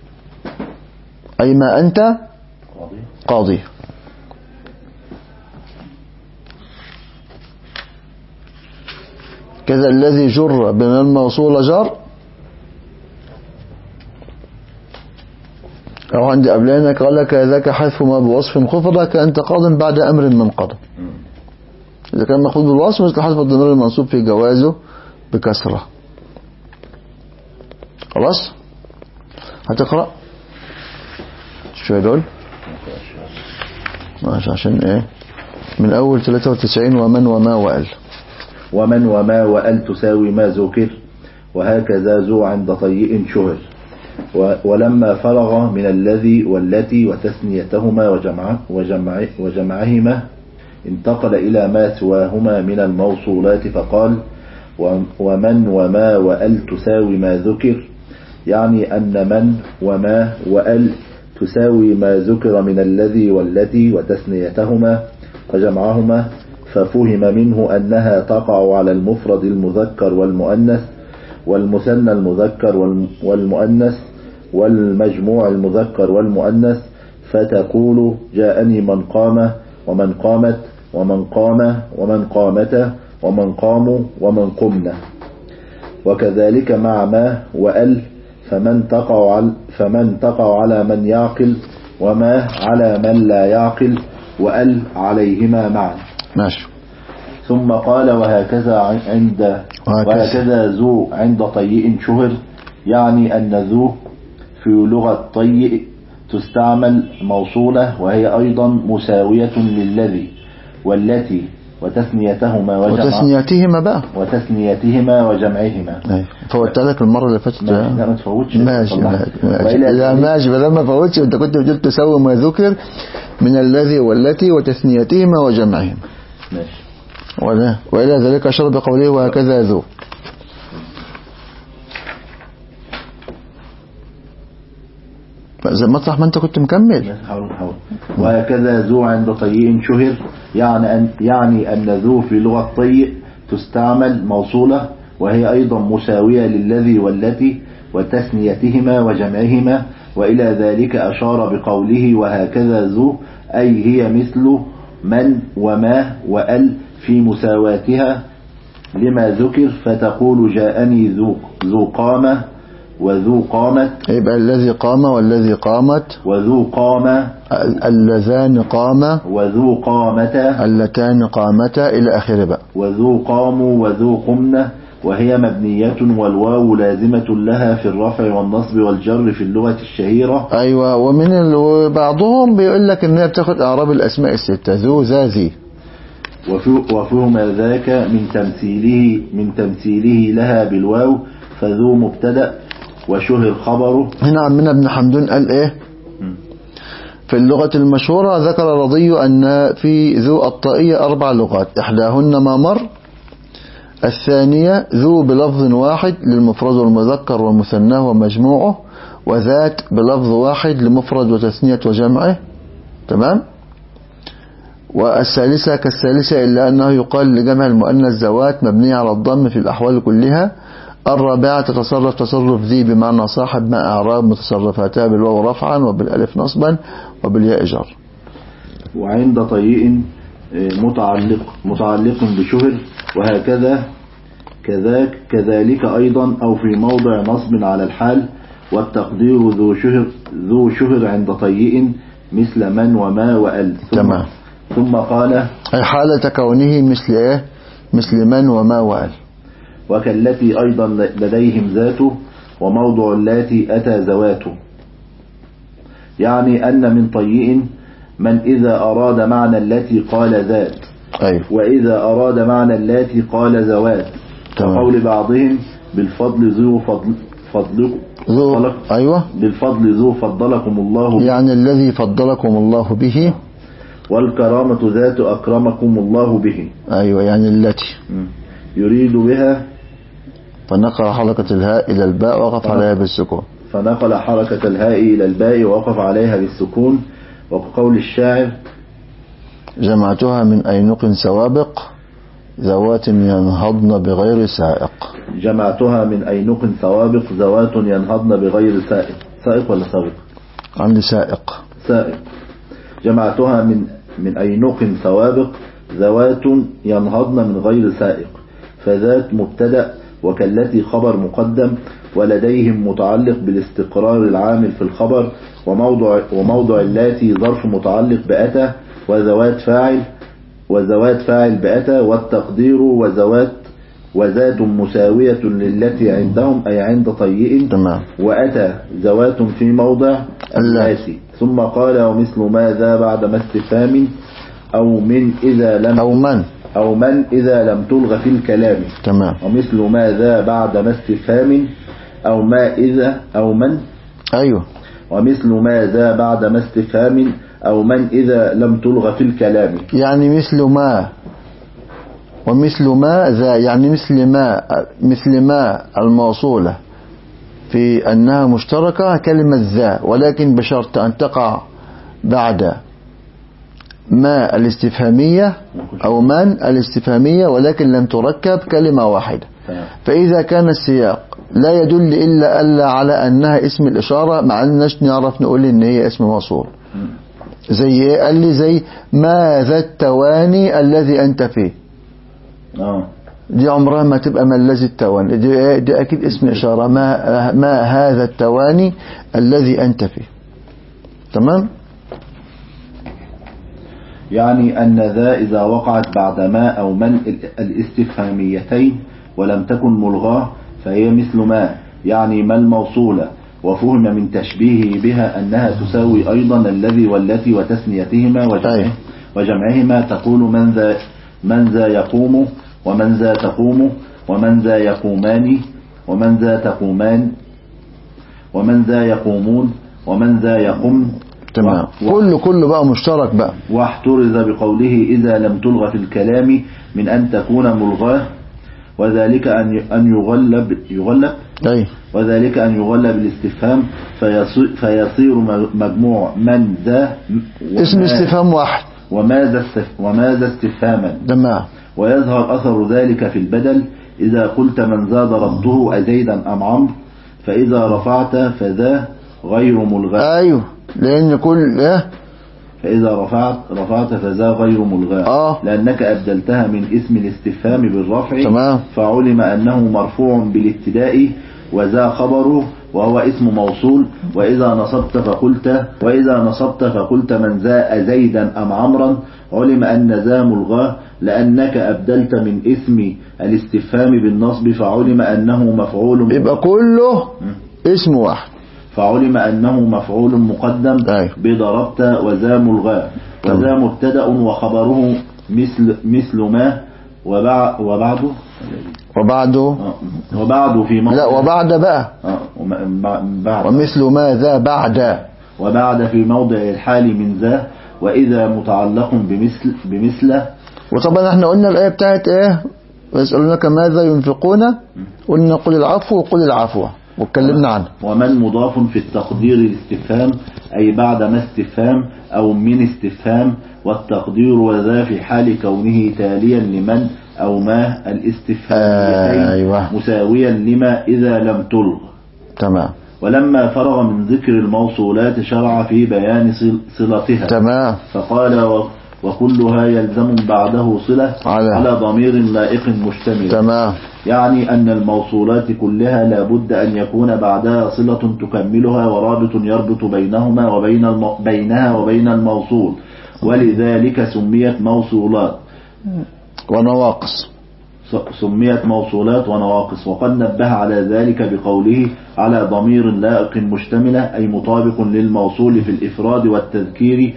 أي ما أنت قاضي. كذا الذي جر بما الموصول جر، أو عندي قبلنا قال لك ذاك حذف ما بوصف خفض كأنت قاض بعد أمر من قضى. إذا كان مأخوذ بالوصف مثل حذف الضمير المنصوب في جوازه بكسرة. خلاص هتقرأ شوية دول ماشي، عشان ايه من أول 93 ومن وما وأل. ومن وما وأل تساوي ما ذكر، وهكذا ذو عند طيء شهر. ولما فرغ من الذي والتي وتثنيتهما وجمعهما انتقل إلى ما سواهما من الموصولات فقال: ومن وما وأل تساوي ما ذكر، يعني أن من وما وأل تساوي ما ذكر من الذي والتي وتثنيتهما وجمعهما، ففهم منه أنها تقع على المفرد المذكر والمؤنث والمثنى المذكر والمؤنث والمجموع المذكر والمؤنث، فتقول: جاءني من قام ومن قامت ومن قام ومن قامته ومن قاموا ومن قمنا. وكذلك مع ما وأل، فمن تقع على من يعقل، وما على من لا يعقل، وأل عليهما معا. ماشي. ثم قال: وهكذا ذو عند طيء شهر، يعني أن ذو في لغة طيء تستعمل موصولة، وهي أيضا مساوية للذي والتي وتثنيتهما وجمعهما. فوت لك المرة اللي فاتت. لا ما تفوتش. ماشي بدل ما فوتش انت كنت بتقول تساوي ما ذكر من الذي والتي وتثنيتهما وجمعهما. ماشي. وإلى ذلك أشار بقوله: وهكذا ذو. فإذا مطرح ما أنت كنت مكمل. حاول. وهكذا ذو عند طيء شهر، يعني أن ذو في لغة طيء تستعمل موصولة، وهي أيضا مساوية للذي والتي وتثنيتهما وجمعهما. وإلى ذلك أشار بقوله: وهكذا ذو، أي هي مثل من وما وأل في مساواتها لما ذكر، فتقول: جاءني ذو قامة وذو قامت، يبقى الذي قام والذي قامت، وذو قام، اللذان قام وذو قامتا، اللتان قامتا، إلى آخره بقى. وذو قاموا وذو قمنا، وهي مبنية والواو لازمة لها في الرفع والنصب والجر في اللغة الشهيرة. أيوة. ومن بعضهم بيقول لك إنها بتاخد أعراب الأسماء الستة: ذو ذا ذي. وفهم ذاك من تمثيله لها بالواو فذو مبتدأ وشهر خبره. هنا عمنا ابن حمدون قال ايه في اللغة المشهورة؟ ذكر رضي أن في ذو الطائية 4 لغات، إحداهن ما مر، الثانية ذو بلفظ واحد للمفرد والمذكر ومثناه ومجموعه، وذات بلفظ واحد لمفرد وتثنية وجمعه. تمام. والثالثة كالثالثة إلا أنه يقال لجمع المؤنث ذوات مبنية على الضم في الأحوال كلها. الرابعة تتصرف تصرف ذي بمعنى صاحب مع إعراب متصرفاتها بالواو رفعا وبالألف نصبا وبالياء جر. وعند طيء متعلق بشهر، وهكذا كذلك أيضا أو في موضع نصب على الحال، والتقدير ذو شهر عند طيء مثل من وما وأل. ثم قال أي حالة كونه مثل إيه؟ مثل من وما وأل. وكالتي أيضا لديهم ذاته، وموضع اللاتي أتى ذواته، يعني أن من طيء من إذا أراد معنى التي قال ذات، وإذا أراد معنى التي قال ذوات. وقول بعضهم بالفضل ذو فضلكم الله به، يعني الذي فضلكم الله به. والكرامة ذات أكرمكم الله به. يعني التي يريد بها. فنقل حركة الهاء إلى الباء وقف عليها بالسكون. فنقل حركة الهاء إلى الباء ووقف عليها بالسكون. وقول الشاعر جمعتها من أينق سوابق ذوات ينهضن بغير سائق. جمعتها من أينق سوابق ذوات ينهضن بغير سائق. سائق ولا سابق؟ عندي سائق. جمعتها من أينق سوابق ذوات ينهضن من غير سائق. فذات مبتدأ، وكالتي خبر مقدم، ولديهم متعلق بالاستقرار العامل في الخبر، وموضع اللاتي ظرف متعلق بأتى، وذوات فاعل بأتى، والتقدير وذات مساوية للتي عندهم أي عند طيء. وأتى ذوات في موضع اللاتي. ثم قال ومثل ماذا بعد ما استفهام أو من إذا لم تلغ في الكلام. ومثل ماذا بعد ما استفهام أو ما إذا أو من. ومثل ماذا بعد ما استفهام أو من إذا لم تلغ في الكلام، يعني مثل ما. ومثل ما ذا يعني مثل ما الموصولة في أنها مشتركة كلمة ذا، ولكن بشرط أن تقع بعد ما الاستفهامية أو من الاستفهامية، ولكن لم تركب كلمة واحدة. فإذا كان السياق لا يدل إلا على أنها اسم الإشارة، مع أنناش نعرف نقول إن هي اسم موصول. زي قال لي زي ما ذا التواني الذي أنت فيه. دي عمرها ما تبقى ما الذي التواني، دي أكيد اسم إشارة. ما هذا التواني الذي أنت فيه. تمام. يعني أن ذا إذا وقعت بعد ما أو من الاستفهاميتين ولم تكن ملغاه فهي مثل ما، يعني ما الموصولة. وفهم من تشبيهه بها أنها تساوي أيضا الذي والتي وتثنيتهما وجمعهما. تقول من ذا يقوم، ومن ذا تقوم، ومن ذا يقومان، ومن ذا تقومان، ومن ذا يقومون، ومن ذا يقوم. تمام. كله بقى مشترك بقى. واحترز بقوله إذا لم تلغى في الكلام من أن تكون ملغاه، وذلك أن يغلب وذلك أن يغلب الاستفهام فيصير مجموع من ذا اسم استفهام واحد وماذا استفهاما. تمام. ويظهر أثر ذلك في البدل إذا قلت من ذا ضربته أزيدا أم عمرو، فإذا رفعت فذا غير ملغى. لأن فإذا رفعت فذا غير ملغى، لأنك أبدلتها من اسم الاستفهام بالرفع. تمام. فعلم أنه مرفوع بالابتداء، وذا خبره وهو اسم موصول. وإذا نصبت فقلت من ذا زيدا أم عمرا، علم أن ذا ملغى لأنك أبدلت من اسم الاستفهام بالنصب، فعلم أنه مفعول. يبقى كله اسم واحد. فعلم أنه مفعول مقدم بضربت، وذا ملغى. وذا مبتدأ وخبره مثل ما وبعده في موضع. لا وبعد بقى بعد. ومثل ماذا بعد وبعد في موضع الحال من ذا، وإذا متعلق بمثله. وطبعا احنا قلنا الآية بتاعت ايه ويسألونك ماذا ينفقون، قلنا قل العفو وقل العفو واتكلمنا عنه. ومن مضاف في التقدير الاستفهام أي بعد ما استفهام أو من استفهام، والتقدير وذا في حال كونه تاليا لمن أو ما الاستفهاميتين مساويا لما إذا لم تلغ. تمام. ولما فرغ من ذكر الموصولات شرع في بيان صلتها. تمام. فقال وكلها يلزم بعده صلة على ضمير لائق مشتمل. تمام. يعني أن الموصولات كلها لا بد أن يكون بعدها صلة تكملها ورابط يربط بينها وبين الموصول، ولذلك سميت موصولات ونواقص. وقد نبه على ذلك بقوله على ضمير لائق مشتملة، أي مطابق للموصول في الإفراد والتذكير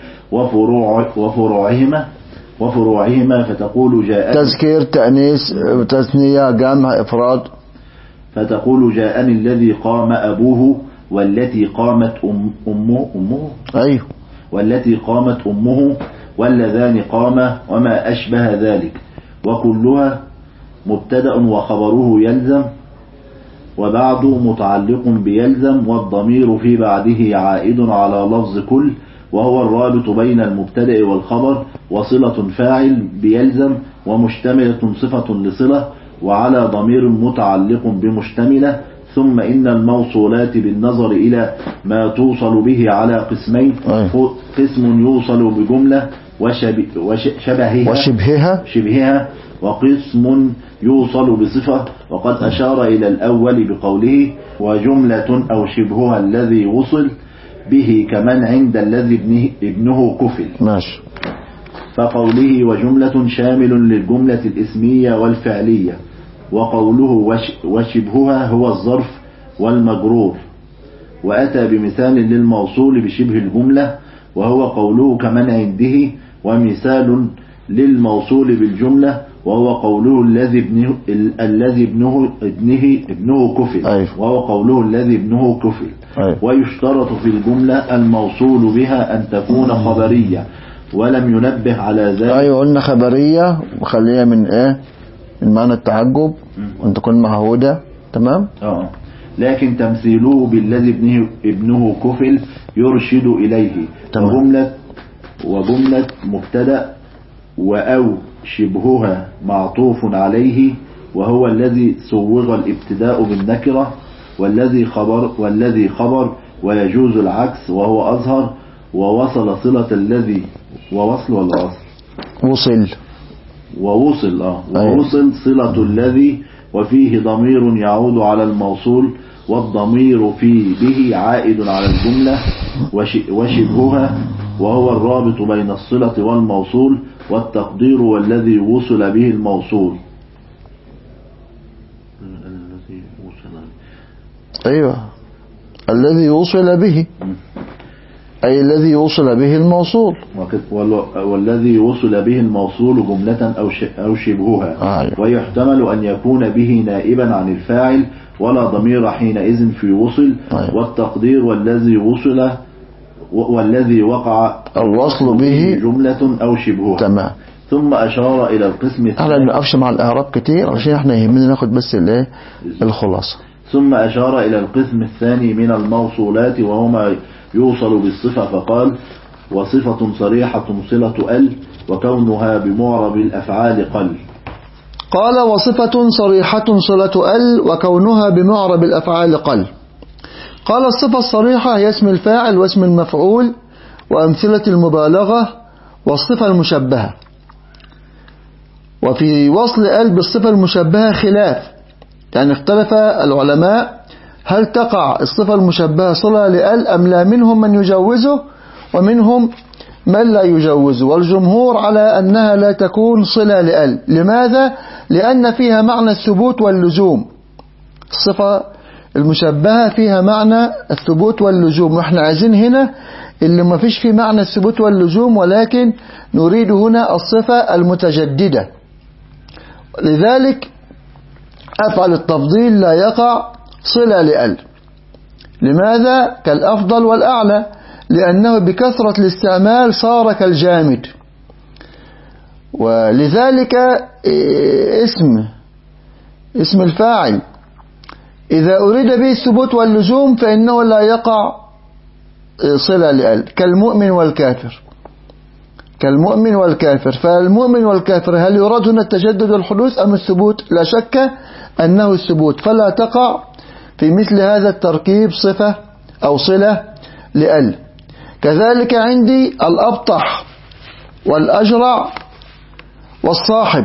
وفروعهما فتقول جاء تذكير تأنيث تثنية جمع إفراد. فتقول جاءني الذي قام أبوه والتي قامت أمه أيوه والتي قامت أمه واللذان قاما وما أشبه ذلك. وكلها مبتدأ وخبره يلزم، وبعد متعلق بيلزم، والضمير في بعده عائد على لفظ كل، وهو الرابط بين المبتدأ والخبر، وصلة فاعل بيلزم، ومشتملة صفة لصلة، وعلى ضمير متعلق بمشتملة. ثم إن الموصولات بالنظر إلى ما توصل به على قسمين، قسم يوصل بجملة وشبهها، وقسم يوصل بصفة. وقد أشار إلى الأول بقوله وجملة أو شبهها الذي وصل به كمن عند الذي ابنه كفل. ماشي. فقوله وجملة شامل للجملة الاسمية والفعلية. وقوله وشبهها هو الظرف والمجرور. وأتى بمثال للموصول بشبه الجملة وهو قوله كمن عنده، ومثال للموصول بالجملة وهو قوله الذي ابنه كفل. أيوه. وهو قوله الذي ابنه كفل. أيوه. ويشترط في الجملة الموصول بها أن تكون خبرية، ولم ينبه على ذلك. أيوه قلنا خبرية وخليها من إيه؟ من معنى التعجب وأن تكون معهودة. تمام. لكن تمثيله بالذي ابنه كفل يرشد إليه. وجملة مبتدأ وأو شبهها معطوف عليه، وهو الذي سوغ الابتداء بالنكرة، والذي خبر ويجوز العكس وهو أظهر. ووصل صلة الذي ووصل صلة الذي، وفيه ضمير يعود على الموصول، والضمير في به عائد على الجملة وشبهها، وهو الرابط بين الصلة والموصول. والتقدير والذي وصل به الموصول. أيوة الذي وصل به أي الذي وصل به الموصول، والذي وصل به الموصول جملة أو شبهها. أيوة. ويحتمل أن يكون به نائبا عن الفاعل ولا ضمير حينئذ في وصل. أيوة. والتقدير والذي وقع الوصل به جملة أو شبهها. تمام. ثم أشار إلى القسم الثاني. احنا بنقفش مع الإعراب كتير عشان احنا يهمنا ناخد بس الخلاصة. ثم أشار إلى القسم الثاني من الموصولات وهو ما يوصل بالصفة، فقال وصفة صريحة صلة ال، وكونها بمعرب الأفعال قل. قال وصفة صريحة صلة ال، وكونها بمعرب الأفعال قل. قال الصفة الصريحة هي اسم الفاعل واسم المفعول وأمثلة المبالغة والصفة المشبهة. وفي وصل ال بالصفة المشبهة خلاف، يعني اختلف العلماء هل تقع الصفة المشبهة صلة لأل أم لا. منهم من يجوزه ومنهم من لا يجوزه، والجمهور على أنها لا تكون صلة لأل. لماذا؟ لأن فيها معنى الثبوت واللزوم. الصفة المشبهة فيها معنى الثبوت واللزوم، وإحنا عايزين هنا اللي ما فيش فيه معنى الثبوت واللزوم، ولكن نريد هنا الصفة المتجددة. لذلك أفعل التفضيل لا يقع صلة لأل. لماذا؟ كالأفضل والأعلى، لأنه بكثرة الاستعمال صار كالجامد. ولذلك اسم الفاعل إذا أريد به الثبوت واللزوم فإنه لا يقع صلة لأل، كالمؤمن والكافر. كالمؤمن والكافر، فالمؤمن والكافر هل يراد هنا التجدد والحدوث أم الثبوت؟ لا شك أنه الثبوت، فلا تقع في مثل هذا التركيب صفة أو صلة لأل. كذلك عندي الأبطح والأجرع والصاحب.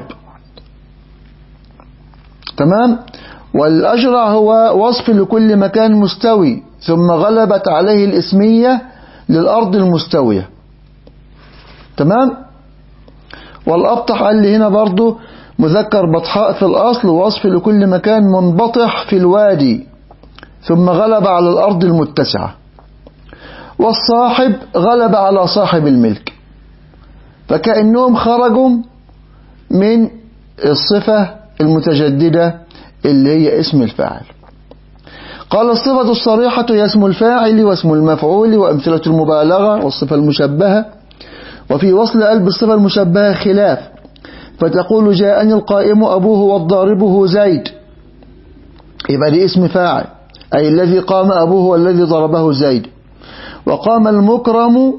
تمام؟ والأجرع هو وصف لكل مكان مستوي ثم غلبت عليه الاسمية للأرض المستوية. تمام؟ والأبطح قال لي هنا برضو مذكر بطحاء في الأصل، وصف لكل مكان منبطح في الوادي ثم غلب على الأرض المتسعة. والصاحب غلب على صاحب الملك، فكأنهم خرجوا من الصفة المتجددة اللي هي اسم الفاعل. قال الصفة الصريحة هي اسم الفاعل واسم المفعول وأمثلة المبالغة والصفة المشبهة. وفي وصل قلب الصفة المشبهة خلاف، فتقول جاءني القائم أبوه والضاربه زيد، يبقى دي اسم فاعل، أي الذي قام أبوه والذي ضربه زيد. وقام المكرم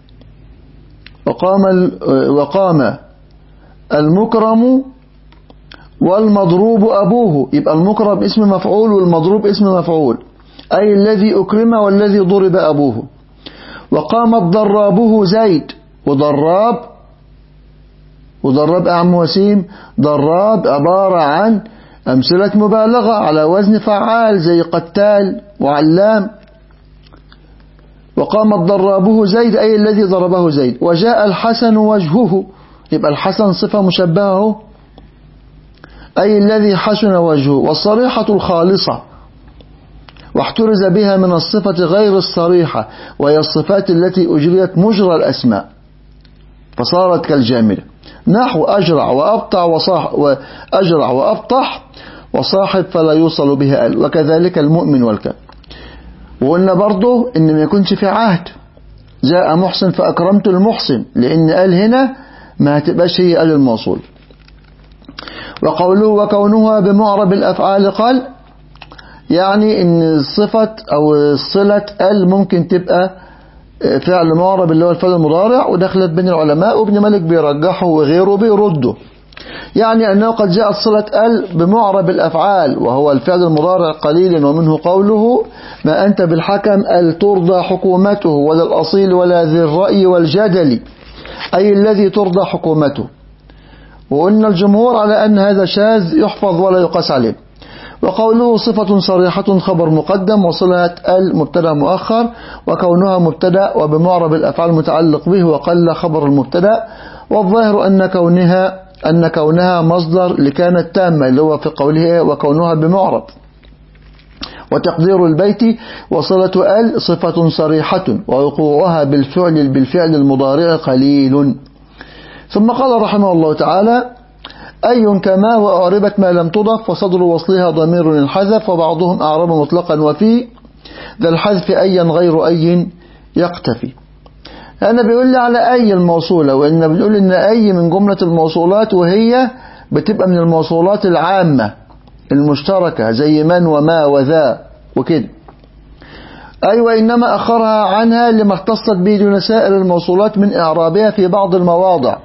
وقام المكرم والمضروب أبوه، يبقى المكرم اسم مفعول والمضروب اسم مفعول، أي الذي أكرم والذي ضرب أبوه. وقام الضرابه زيد، وضراب أعم وسيم، ضراب عبارة عن أمثلة مبالغة على وزن فعال زي قتال وعلام. وقام الضرابه زيد أي الذي ضربه زيد. وجاء الحسن وجهه، يبقى الحسن صفة مشبهه أي الذي حسن وجهه. والصريحة الخالصة، واحترز بها من الصفة غير الصريحة، وهي الصفات التي أجريت مجرى الأسماء فصارت كالجامدة، نحو أجرع وأبطح وصاحب فلا يوصل بها أل. وكذلك المؤمن والكافر. وقلنا برضه إن ما يكونش في عهد، جاء محسن فأكرمت المحسن، لأن أل هنا ما هتبقاش هي أل الموصول. وقوله وكونها بمعرب الأفعال قال، يعني إن الصفة أو صلة أل ممكن تبقى فعل معرب اللي هو الفعل المضارع، ودخلت بين العلماء، وابن مالك بيرجحه وغيره بيرده. يعني أنه قد جاءت صلة أل بمعرب الأفعال وهو الفعل المضارع قليلا، ومنه قوله ما أنت بالحكم أل ترضى حكومته ولا الأصيل ولا ذي الرأي والجدل، أي الذي ترضى حكومته. وقلنا الجمهور على أن هذا شاذ يحفظ ولا يقاس عليه. وقوله صفة صريحة خبر مقدم، وصلة ال مبتدا مؤخر، وكونها مبتدا وبمعرب الأفعال متعلق به، وقل خبر المبتدا. والظاهر أن كونها مصدر لكانت تامة، اللي هو في قوله وكونها بمعرب. وتقدير البيت وصلة ال صفة صريحة ووقوعها بالفعل المضارع قليل. ثم قال رحمه الله تعالى أي كما وأعربت ما لم تضف، وصدر وصلها ضمير انحذف، وبعضهم أعرب مطلقا وفي ذا الحذف أيا غير أي يقتفي. أنا بيقول لي على أي الموصولة، وإن بنقول إن أي من جملة الموصولات، وهي بتبقى من الموصولات العامة المشتركة زي من وما وذا وكده. أي وإنما أخرها عنها لما اختصت به دون سائر الموصولات من إعرابها في بعض المواضع،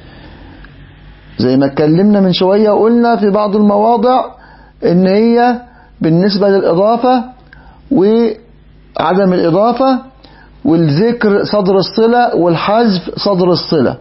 زي ما اتكلمنا من شوية، قلنا في بعض المواضع إن هي بالنسبة للإضافة وعدم الإضافة والذكر صدر الصلة والحذف صدر الصلة،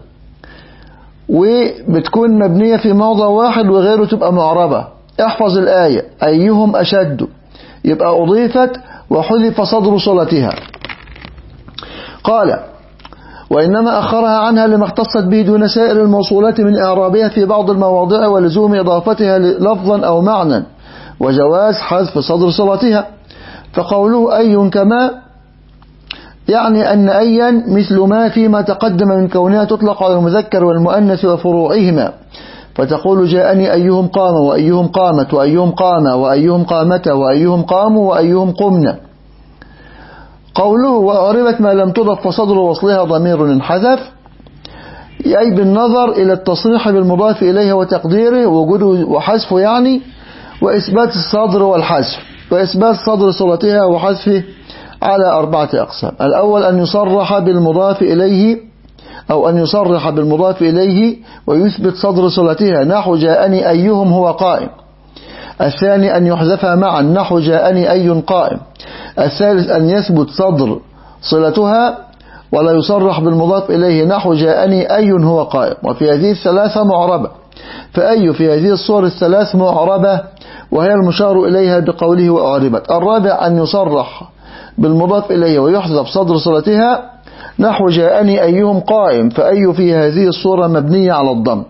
وبتكون مبنية في موضع واحد وغيره تبقى معربة. احفظ الآية أيهم أشد، يبقى أضيفت وحذف صدر صلتها. قال وإنما أخرها عنها لما اختصت به دون سائر الموصولات من إعرابها في بعض المواضع ولزوم إضافتها لفظا أو معنى وجواز حذف صدر صلتها. فقوله أي كما يعني أن أيا مثل ما فيما تقدم من كونها تطلق على المذكر والمؤنث وفروعهما، فتقول جاءني أيهم قام وأيهم قامت وأيهم قام وأيهم قامتا وأيهم قاموا وأيهم قمنا. قوله وأعربت ما لم تضف فصدر وصلها ضمير انحذف، أي بالنظر إلى التصريح بالمضاف إليه وتقديره وجوده وحذفه يعني، وإثبات الصدر والحذف، وإثبات صدر صلتها وحذفه على 4 أقسام. الأول أن يصرح بالمضاف إليه أو أن يصرح بالمضاف إليه ويثبت صدر صلتها نحو جاءني أيهم هو قائم. الثاني أن يحذفها معا نحو جاءني أي قائم. الثالث أن يثبت صدر صلتها ولا يصرح بالمضاف إليه نحو جاءني أي هو قائم. وفي هذه الثلاثة معربة، فأي في هذه الصور الثلاث معربة وهي المشار إليها بقوله وأعربت. الرابع أن يصرح بالمضاف إليه ويحذف صدر صلتها نحو جاءني أيهم قائم، فأي في هذه الصورة مبنية على الضم.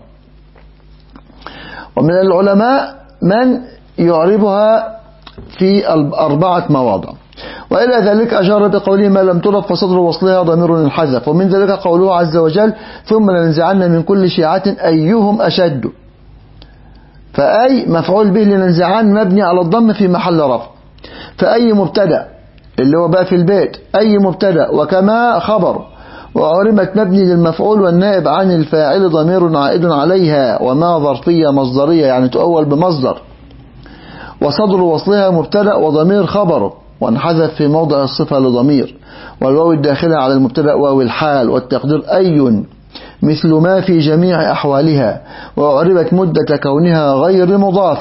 ومن العلماء من يعربها في 4 مواضع. وإلى ذلك أشار بقوله ما لم تضف فصدر وصلها ضمير انحذف. ومن ذلك قوله عز وجل ثم لننزعن من كل شيعة أيهم أشد، فأي مفعول به لننزعن مبني على الضم في محل رفع. فأي مبتدأ اللي هو بقى في البيت، أي مبتدأ وكما خبر، وعربت مبني للمفعول والنائب عن الفاعل ضمير عائد عليها، وما ظرفية مصدرية يعني تؤول بمصدر. وصدر وصلها مبتدأ وضمير خبره وانحذف في موضع الصفة لضمير، والواو الداخلة على المبتدأ واو الحال، والتقدير أي مثل ما في جميع أحوالها. وأعربت مدة كونها غير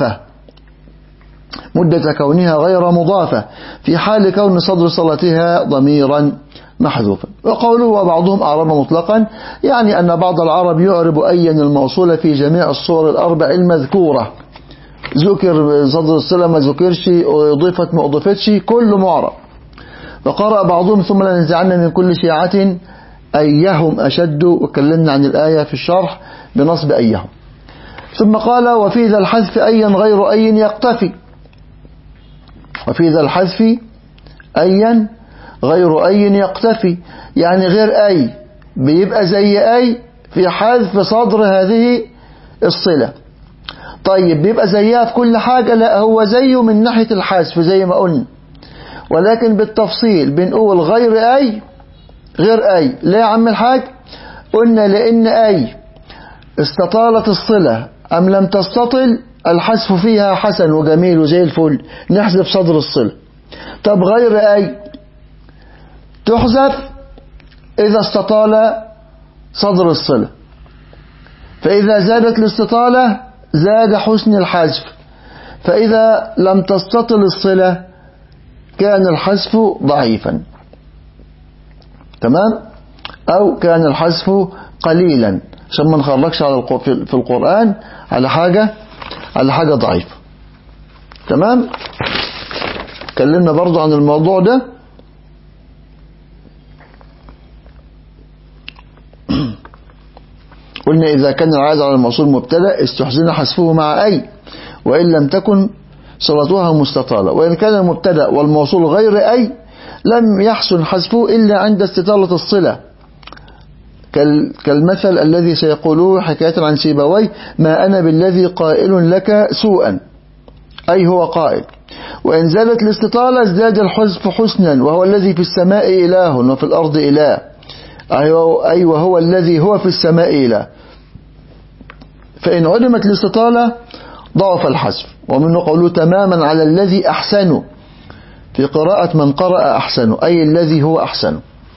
مضافة في حال كون صدر صلتها ضميرا محذوفا. وقوله وبعضهم أعرب مطلقا، يعني أن بعض العرب يعرب أيا الموصولة في جميع الصور 4 المذكورة، ذكر صدر الصلة ما ذكرش، أضيفت ما أضيفتش، كله معرب. وقرأ بعضهم ثم لننزعن من كل شيعة أيهم أشد، وكلمنا عن الآية في الشرح بنصب أيهم. ثم قال وفي ذا الحذف أيا غير أي يقتفي. وفي ذا الحذف أيا غير أي يقتفي، يعني غير أي بيبقى زي أي في حذف صدر هذه الصلة. طيب بيبقى زيها في كل حاجة؟ لا، هو زيه من ناحية الحذف زي ما قلنا، ولكن بالتفصيل بنقول غير أي ليه يا عم الحاج؟ قلنا لأن أي استطالت الصلة أم لم تستطل الحذف فيها حسن وجميل وزي الفل، نحذف صدر الصلة. طب غير أي تحذف إذا استطال صدر الصلة، فإذا زادت الاستطالة زاد حسن الحذف، فإذا لم تستطل الصلة كان الحذف ضعيفا، تمام، أو كان الحذف قليلا، عشان ما نخرجش في القرآن على حاجة ضعيفة. تمام. اتكلمنا برضو عن الموضوع ده. قلنا إذا كان العائد على الموصول مبتدأ استحسن حذفه مع أي، وإن لم تكن صلتها مستطالة. وإن كان المبتدأ والموصول غير أي لم يحسن حذفه إلا عند استطالة الصلة، كالمثل الذي سيقولوه حكاية عن سيبويه ما أنا بالذي قائل لك سوءا، أي هو قائل. وإن زادت الاستطالة ازداد الحذف حسنا، وهو الذي في السماء إله وفي الأرض إله، أي وهو الذي هو في السماء إله. فإن عدمت الاستطالة ضعف الحذف. ومنه قوله تماما على الذي أحسنه في قراءة من قرأ أحسنه، أي الذي هو أحسنه.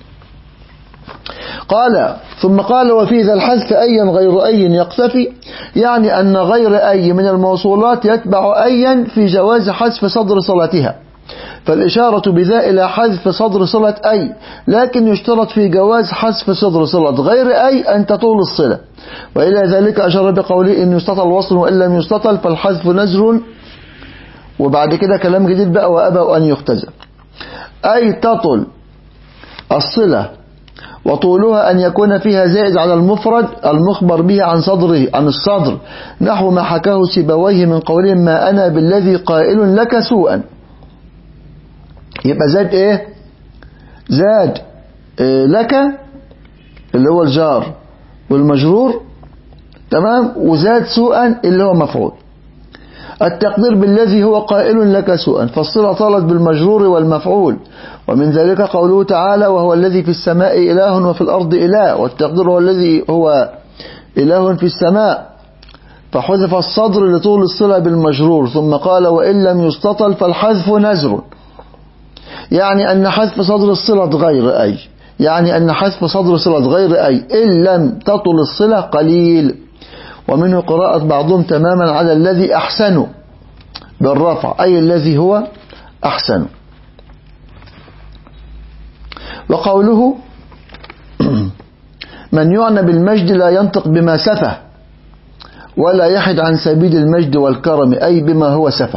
قال ثم قال وفي ذا الحذف أيا غير أي يقتفي، يعني أن غير أي من الموصولات يتبع أيا في جواز حذف صدر صلتها، فالإشارة بذا إلى حذف صدر صلة أي، لكن يشترط في جواز حذف صدر صلة غير أي أن تطول الصلة. وإلى ذلك أشار بقوله إن يستطل وصل وإن لم يستطل فالحذف نزر، وبعد كده كلام جديد بقى وأبى أن يختزل، أي تطل الصلة وطولها أن يكون فيها زائد على المفرد المخبر به عن الصدر، نحو ما حكاه سيبويه من قوله ما أنا بالذي قائل لك سوءا. يبقى زاد إيه؟ زاد لك اللي هو الجار والمجرور، تمام، وزاد سوءا اللي هو مفعول. التقدير بالذي هو قائل لك سوءا، فالصلة طالت بالمجرور والمفعول، ومن ذلك قوله تعالى وهو الذي في السماء إله وفي الأرض إله، والتقدير هو الذي هو إله في السماء، فحذف الصدر لطول الصلة بالمجرور، ثم قال وإن لم يستطل فالحذف نزر، يعني أن حذف صدر الصلة غير أي، يعني أن حذف صدر صلة غير أي إن لم تطل الصلة قليل. ومنه قراءة بعضهم تماما على الذي أحسن بالرفع، أي الذي هو أحسن. وقوله من يعنى بالمجد لا ينطق بما سفه ولا يحد عن سبيل المجد والكرم، أي بما هو سفه.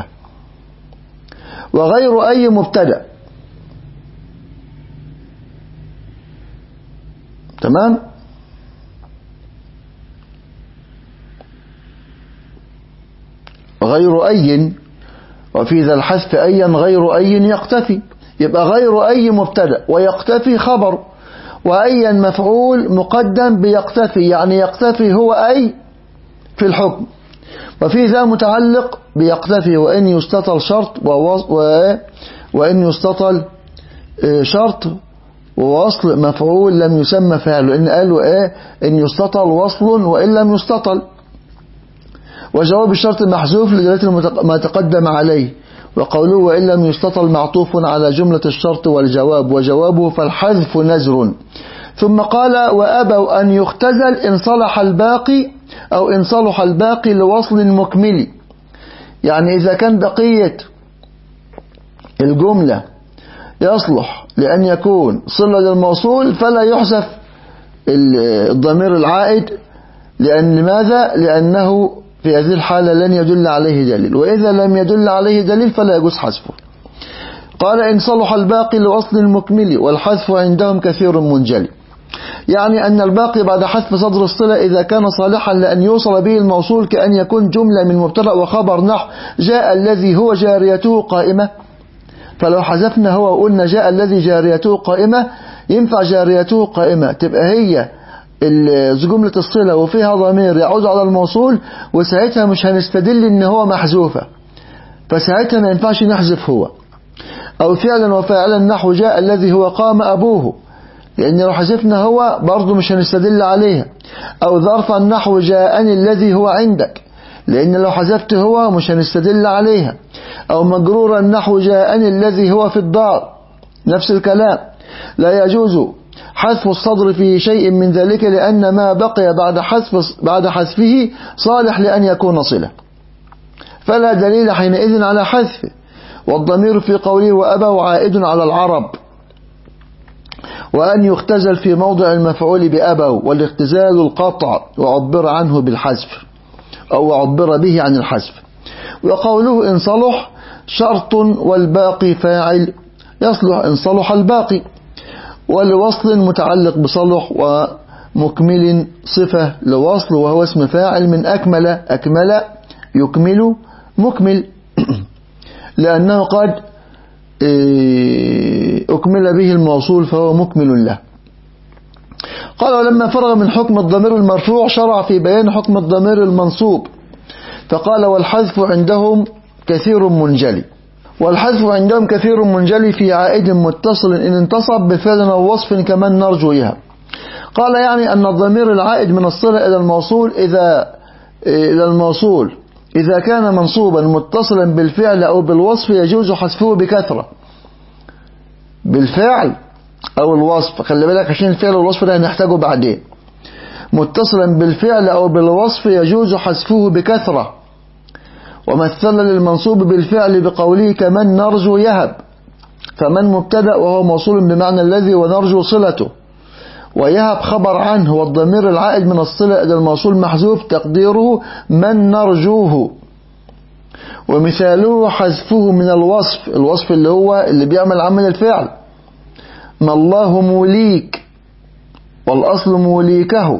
وغير أي مبتدأ، تمام، غير أي، وفي ذا الحذف أيا غير أي يقتفي، يبقى غير أي مبتدأ ويقتفي خبر، وأيا مفعول مقدم بيقتفي، يعني يقتفي هو أي في الحكم، وفي ذا متعلق بيقتفي وإن يستطل شرط وإن يستطل شرط ووصل مفعول لم يسمى فعله، لأن قالوا إن يستطل وصل وإن لم يستطل. وجواب الشرط محذوف لدلالة ما تقدم عليه، وقوله وإن لم يستطل معطوف على جملة الشرط والجواب، وجوابه فالحذف نزر. ثم قال وأبوا أن يختزل إن صلح الباقي أو إن صلح الباقي لوصل مكمل، يعني إذا كان بقية الجملة يصلح لأن يكون صلة للموصول فلا يحذف الضمير العائد، لأن لماذا؟ لأنه في هذه الحالة لن يدل عليه دليل، وإذا لم يدل عليه دليل فلا يجوز حذفه. قال إن صلح الباقي لوصل المكمل، والحذف عندهم كثير منجلي، يعني أن الباقي بعد حذف صدر الصلة إذا كان صالحا لأن يوصل به الموصول، كأن يكون جملة من مبتدأ وخبر نحو جاء الذي هو جاريته قائمة، فلو حذفنا هو وقلنا جاء الذي جاريته قائمة ينفع جاريته قائمة تبقى هي جملة الصلة وفيها ضمير يعود على الموصول، وساعتها مش هنستدل ان هو محذوفة، فساعتها ما ينفعش نحذف هو. او فعلا وفاعلا نحو جاء الذي هو قام ابوه، لان لو حذفنا هو برضو مش هنستدل عليها. او ظرفا نحو جاءني الذي هو عندك، لان لو حذفت هو مش هنستدل عليها. او مجرورا نحو جاءني الذي هو في الدار، نفس الكلام. لا يجوز حذف الصدر في شيء من ذلك، لأن ما بقي بعد حذفه صالح لأن يكون صلة، فلا دليل حينئذ على حذفه. والضمير في قوله وأبوا عائد على العرب، وأن يختزل في موضع المفعول بأبوا، والاختزال القطع وعبر عنه بالحذف أو عبر به عن الحذف. وقوله إن صلح شرط والباقي فاعل، يصلح إن صلح الباقي، ولوصل متعلق بصلح، ومكمل صفة لوصل وهو اسم فاعل من أكمل، أكمل يكمل مكمل، لأنه قد أكمل به الموصول فهو مكمل له. قال ولما فرغ من حكم الضمير المرفوع شرع في بيان حكم الضمير المنصوب، فقال والحذف عندهم كثير منجلي. والحذف عندهم كثير منجلي في عائد متصل إن انتصب بفعل أو وصف كمن نرجو إياها. قال يعني أن الضمير العائد من الصلة إلى الموصول إذا كان منصوبا متصلا بالفعل أو بالوصف يجوز حذفه بكثرة، بالفعل أو الوصف، خلي بالك عشان الفعل والوصف ده هنحتاجه بعدين. متصلا بالفعل أو بالوصف يجوز حذفه بكثرة. ومثل للمنصوب بالفعل بقوله كمن نرجو يهب، فمن مبتدأ وهو موصول بمعنى الذي ونرجو صلته، ويهب خبر عنه، والضمير العائد من الصلة إلى الموصول محذوف تقديره من نرجوه. ومثاله حذفه من الوصف، الوصف اللي هو اللي بيعمل عمل الفعل، ما الله موليك، والأصل موليكه،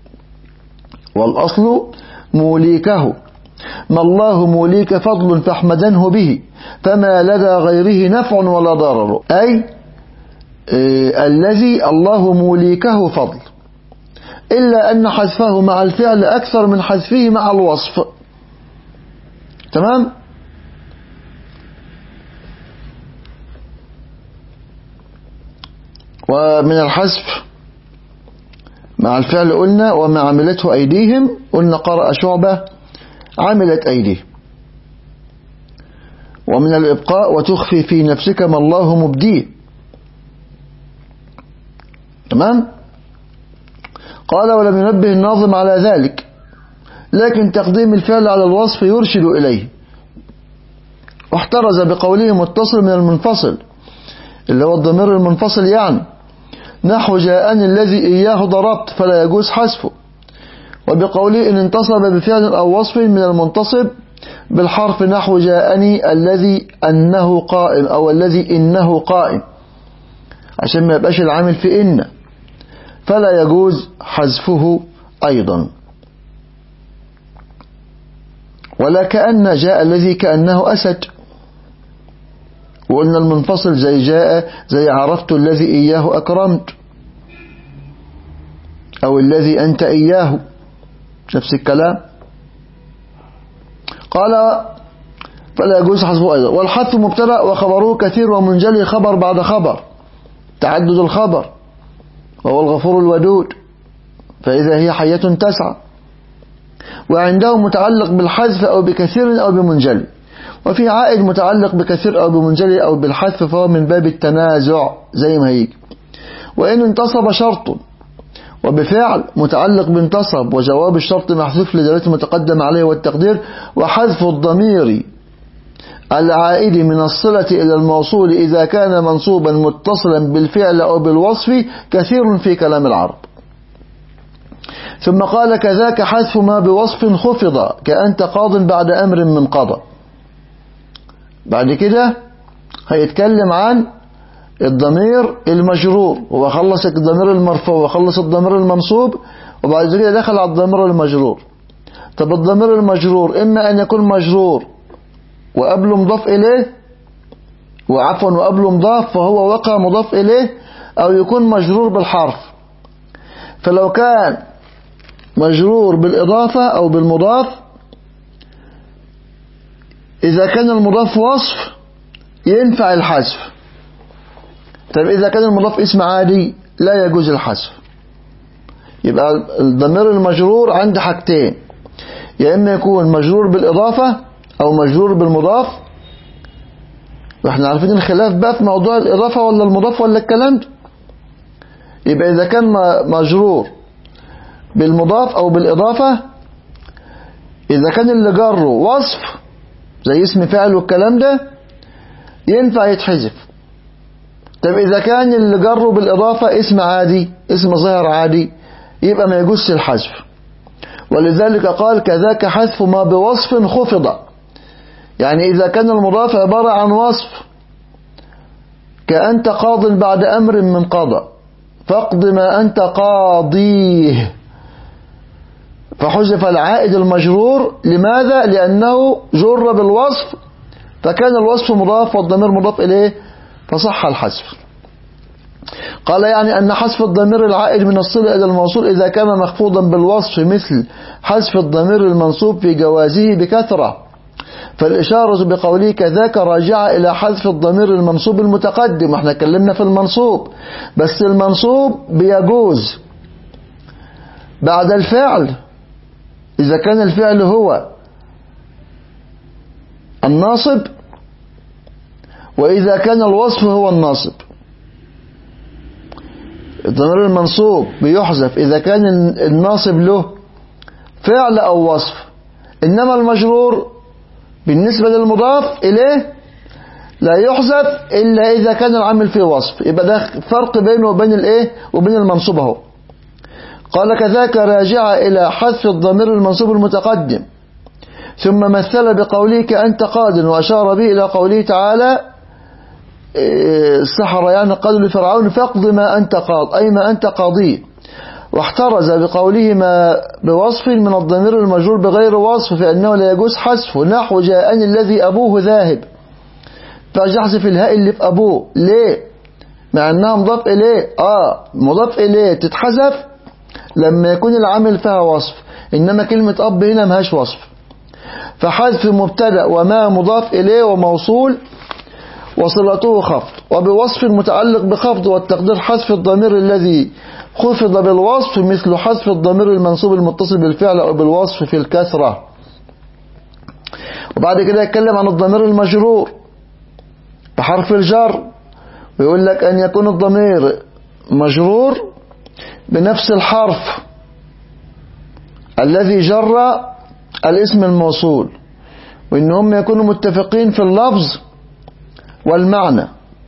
والأصل موليكه، ما الله موليك فضل فاحمدنه به، فما لدى غيره نفع ولا ضرر، أي الذي الله موليكه فضل، إلا أن حذفه مع الفعل أكثر من حذفه مع الوصف. تمام؟ ومن الحذف مع الفعل قلنا وما عملته أيديهم، قلنا قرأ شعبة عملت أيديه. ومن الإبقاء وتخفي في نفسك ما الله مبديه. تمام؟ قال ولم ينبه الناظم على ذلك، لكن تقديم الفعل على الوصف يرشد إليه. واحترز بقوله متصل من المنفصل اللي هو الضمير المنفصل، يعني نحو جاءني الذي إياه ضربت فلا يجوز حذفه. وبقوله إن انتصب بفعل أو وصف من المنتصب بالحرف نحو جاءني الذي أنه قائم أو الذي إنه قائم، عشان ما يبقاش العامل في إن، فلا يجوز حذفه أيضا. ولا كأن جاء الذي كأنه أسد، وقلنا المنفصل زي جاء زي عرفت الذي إياه أكرمت، أو الذي أنت إياه نفس الكلام. قال فلا يجوز حذفه أيضا. والحذف مبتدأ وخبره كثير ومنجلي خبر بعد خبر، تعدد الخبر، وهو الغفور الودود، فإذا هي حية تسعى. وعنده متعلق بالحذف أو بكثير أو بمنجلي، وفي عائد متعلق بكثير أو بمنجلي أو بالحذف، فهو من باب التنازع زي ما هيجي. وإن انتصب شرط وبفعل متعلق بانتصب وجواب الشرط محذوف لدلالة المتقدم عليه والتقدير. وحذف الضمير العائد من الصلة إلى الموصول إذا كان منصوبا متصلا بالفعل أو بالوصف كثير في كلام العرب. ثم قال كذاك حذف ما بوصف خفض كأنت قاض بعد أمر من قضى. بعد كده هيتكلم عن الضمير المجرور، وخلص الضمير المرفوع وخلص الضمير المنصوب، وبعد كده دخل على الضمير المجرور. طب الضمير المجرور إما أن يكون مجرور وقبله مضاف إليه، وقبله مضاف فهو وقع مضاف إليه، أو يكون مجرور بالحرف. فلو كان مجرور بالإضافة أو بالمضاف، إذا كان المضاف وصف ينفع الحذف. طيب إذا كان المضاف اسم عادي لا يجوز الحذف. يبقى الضمير المجرور عند حاجتين، يا إما يكون مجرور بالإضافة أو مجرور بالمضاف. وإحنا عارفين الخلاف بقى في موضوع الإضافة ولا المضاف ولا الكلام ده. يبقى إذا كان مجرور بالمضاف أو بالإضافة، إذا كان اللي جره وصف زي اسم فاعل والكلام ده ينفع يتحذف. طب إذا كان اللي جره بالإضافة اسم عادي، اسم ظاهر عادي، يبقى ما يجوزش الحذف. ولذلك قال كذاك حذف ما بوصف خفض، يعني إذا كان المضاف عبارة عن وصف كأنت قاض بعد أمر من قضى فاقض ما أنت قاضيه، فحذف العائد المجرور. لماذا؟ لأنه جر بالوصف، فكان الوصف مضاف والضمير مضاف إليه، فصح الحذف. قال يعني أن حذف الضمير العائد من الصلة إلى الموصول إذا كان مخفوضا بالوصف مثل حذف الضمير المنصوب في جوازه بكثرة، فالإشارة بقوله كذاك راجعة إلى حذف الضمير المنصوب المتقدم. احنا اتكلمنا في المنصوب، بس المنصوب بيجوز بعد الفعل إذا كان الفعل هو الناصب، وإذا كان الوصف هو الناصب. الضمير المنصوب بيحذف إذا كان الناصب له فعل أو وصف، إنما المجرور بالنسبة للمضاف إليه لا يحذف إلا إذا كان العامل فيه وصف. يبقى ده فرق بينه وبين الإيه وبين المنصوب اهو. قال كذاك راجع إلى حذف الضمير المنصوب المتقدم. ثم مثل بقوله كأنت قاد، وأشار به إلى قوله تعالى السحرة يعني قالوا لفرعون فاقض ما أنت قاض، أي ما أنت قاضي. واحترز بقوله ما بوصف من الضمير المجرور بغير وصف فإنه لا يجوز حذفه، نحو جاءني الذي أبوه ذاهب، فجحذف الهاء اللي في أبوه. ليه؟ مع أنها مضاف إليه. مضاف إليه تتحذف لما يكون العامل فيها وصف، إنما كلمة أب هنا مهاش وصف. فحذف مبتدأ وما مضاف إليه وموصول وصلته خفض وبوصف متعلق بخفض، والتقدير حذف الضمير الذي خفض بالوصف مثل حذف الضمير المنصوب المتصل بالفعل أو بالوصف في الكسرة. وبعد كده يتكلم عن الضمير المجرور بحرف الجر، ويقول لك أن يكون الضمير مجرور بنفس الحرف الذي جر الاسم الموصول، وإنهم يكونوا متفقين في اللفظ والمعنى.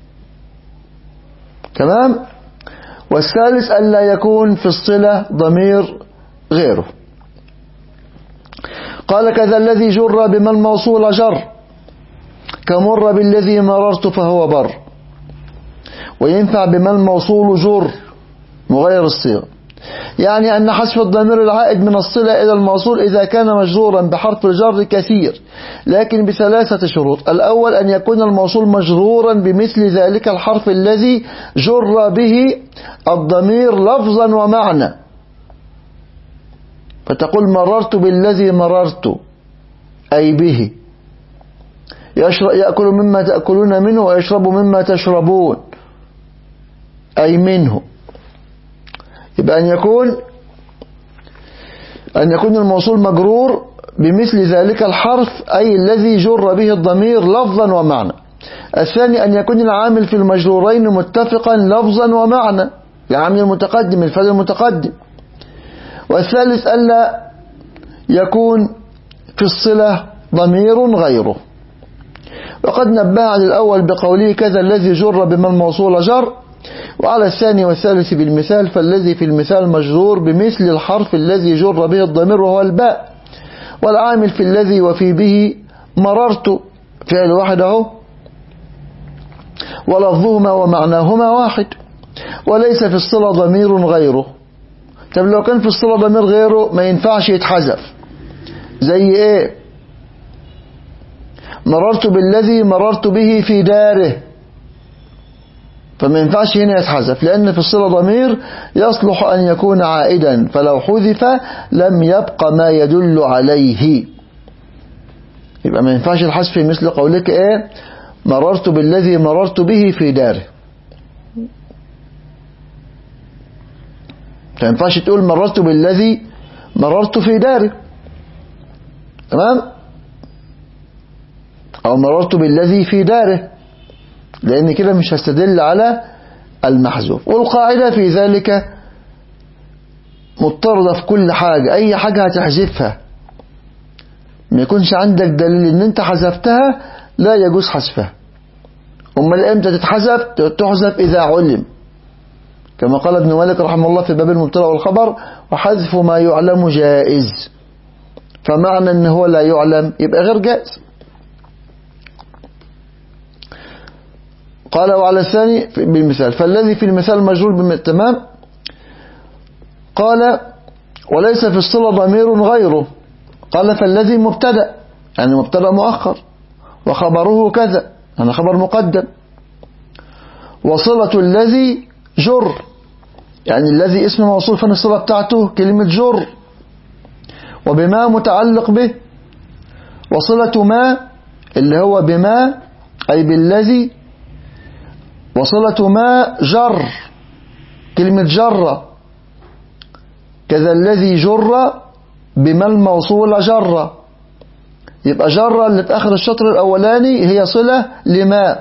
تمام. والثالث ألا يكون في الصلة ضمير غيره. قال كذا الذي جر بما الموصول جر كمر بالذي مررت فهو بر. وينفع بما الموصول جر مغير الصيغة، يعني أن حذف الضمير العائد من الصلة إلى الموصول إذا كان مجرورا بحرف الجر كثير، لكن بثلاثة شروط. الأول أن يكون الموصول مجرورا بمثل ذلك الحرف الذي جر به الضمير لفظا ومعنى، فتقول مررت بالذي مررت أي به، يأكل مما تأكلون منه ويشرب مما تشربون أي منه. يبقى أن يكون الموصول مجرور بمثل ذلك الحرف أي الذي جر به الضمير لفظا ومعنى. الثاني أن يكون العامل في المجرورين متفقا لفظا ومعنى، العامل المتقدم الفعل المتقدم. والثالث ألا يكون في الصلة ضمير غيره. وقد نبه على الأول بقوله كذا الذي جر بما الموصول جر، وعلى الثاني والثالث بالمثال، فالذي في المثال مجرور بمثل الحرف الذي جر به الضمير وهو الباء، والعامل في الذي وفي به مررت فعل واحد اهو، ولفظهما ومعناهما واحد، وليس في الصلة ضمير غيره. طب لو كان في الصلة ضمير غيره ما ينفعش يتحذف. زي ايه؟ مررت بالذي مررت به في داره، فما ينفعش هنا يتحذف، لأن في الصلة ضمير يصلح أن يكون عائدا، فلو حذف لم يبق ما يدل عليه. يبقى ما ينفعش الحذف مثل قولك ايه مررت بالذي مررت به في داره. ما ينفعش تقول مررت بالذي مررت في داره، تمام، أو مررت بالذي في داره، لأن كده مش هستدل على المحذوف. والقاعدة في ذلك مضطردة في كل حاجة، أي حاجة هتحذفها ما يكونش عندك دليل ان انت حذفتها لا يجوز حذفها. امال امتى تتحذف؟ تحذف إذا علم، كما قال ابن مالك رحمه الله في باب المبتدأ والخبر وحذف ما يعلم جائز، فمعنى ان هو لا يعلم يبقى غير جائز. قال وعلى الثاني بالمثال فالذي في المثال مجرور تمام. قال وليس في الصلة ضمير غيره. قال فالذي مبتدأ يعني مبتدأ مؤخر، وخبره كذا يعني خبر مقدم، وصلة الذي جر يعني الذي اسم موصول فين الصلة بتاعته كلمة جر، وبما متعلق به، وصلة ما اللي هو بما أي بالذي، وصلة ما جر كلمة جر، كذا الذي جر بما الموصول جر. يبقى جر اللي في آخر الشطر الأولاني هي صلة لما،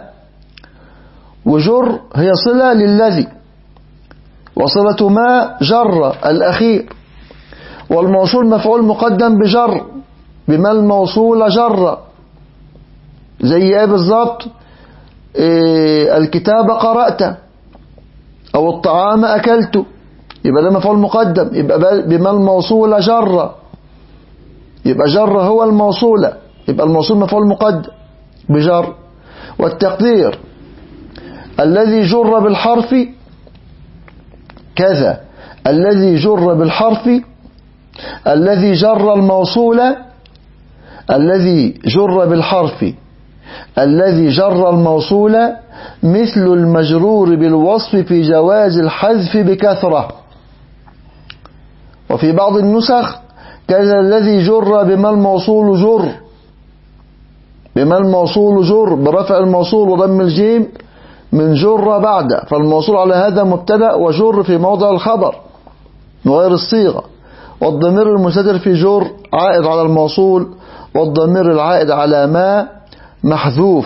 وجر هي صلة للذي، وصلة ما جر الأخير، والموصول مفعول مقدم بجر بما الموصول جر. زي ايه بالظبط؟ الكتاب قرأت أو الطعام أكلت، يبقى ده مفعول مقدم، يبقى بما الموصول جر، يبقى جر هو الموصول، يبقى الموصول مفعول مقدم بجر. والتقدير الذي جر بالحرف كذا الذي جر بالحرف الذي جر الموصول الذي جر بالحرف الذي جر الموصول مثل المجرور بالوصف في جواز الحذف بكثرة. وفي بعض النسخ كذا الذي جر بما الموصول جر، بما الموصول جر برفع الموصول وضم الجيم من جر بعد، فالموصول على هذا مبتدأ وجر في موضع الخبر وغير الصيغة. والضمير المستتر في جر عائد على الموصول، والضمير العائد على ما محذوف.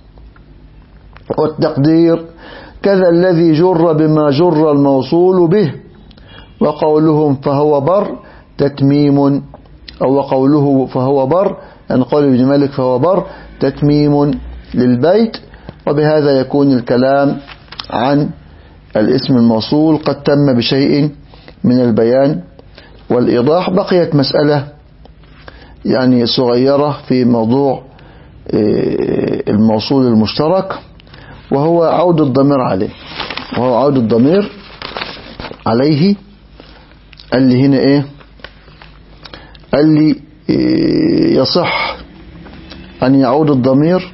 والتقدير كذا الذي جر بما جر الموصول به. وقولهم فهو بر تتميم، أو قوله فهو بر أن قول ابن مالك فهو بر تتميم للبيت. وبهذا يكون الكلام عن الاسم الموصول قد تم بشيء من البيان والإيضاح. بقيت مسألة يعني صغيرة في موضوع الموصول المشترك، وهو عود الضمير عليه، وهو عود الضمير عليه. قال لي هنا ايه؟ قال لي يصح أن يعود الضمير،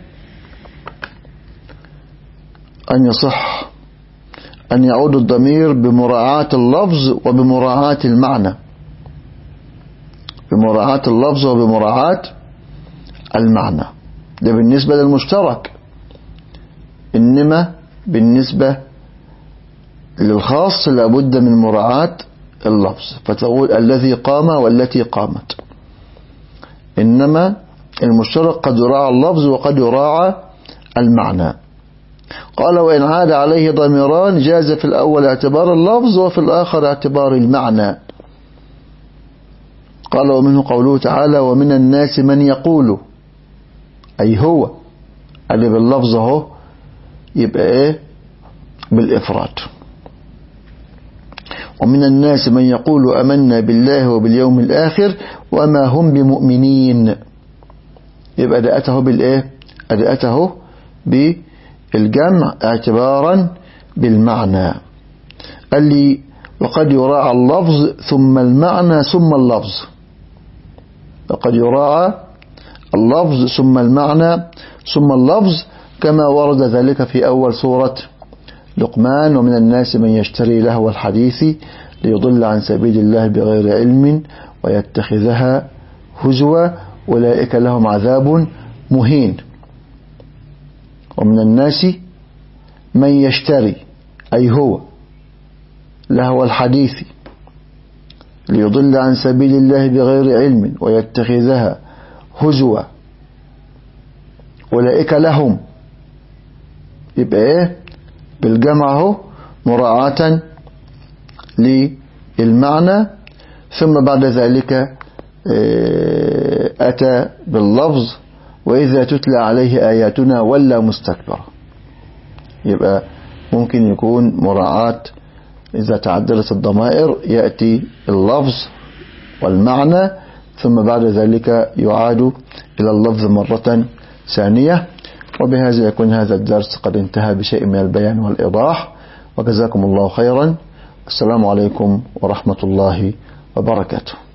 أن يعود الضمير بمراعاة اللفظ وبمراعاة المعنى، بمراعاة اللفظ وبمراعاة المعنى. ده بالنسبة للمشترك. إنما بالنسبة للخاص لابد من مراعاة اللفظ، فتقول الذي قام والتي قامت. إنما المشترك قد يراعى اللفظ وقد يراعى المعنى. قال وإن عاد عليه ضميران جاز في الأول اعتبار اللفظ وفي الآخر اعتبار المعنى. قال ومنه قوله تعالى ومن الناس من يقول، أي هو اللي باللفظ هو يبقى ايه؟ بالإفراد. ومن الناس من يقول أمنا بالله وباليوم الآخر وما هم بمؤمنين، يبقى أدأته بالإيه؟ أدأته بالجمع اعتبارا بالمعنى. قال لي وقد يراعى اللفظ ثم المعنى ثم اللفظ، وقد يراعى اللفظ ثم المعنى ثم اللفظ، كما ورد ذلك في أول سورة لقمان ومن الناس من يشتري لهو الحديث ليضل عن سبيل الله بغير علم ويتخذها هزوا أولئك لهم عذاب مهين. ومن الناس من يشتري، أي هو لهو الحديث ليضل عن سبيل الله بغير علم ويتخذها هزوا أولئك لهم، يبقى ايه؟ بالجمع هو مراعاة للمعنى. ثم بعد ذلك أتى باللفظ وإذا تتلى عليه آياتنا ولا مستكبرا. يبقى ممكن يكون مراعاة إذا تعدلت الضمائر يأتي اللفظ والمعنى، ثم بعد ذلك يعاد إلى اللفظ مرة ثانية. وبهذا يكون هذا الدرس قد انتهى بشيء من البيان والإيضاح، وجزاكم الله خيرا. السلام عليكم ورحمة الله وبركاته.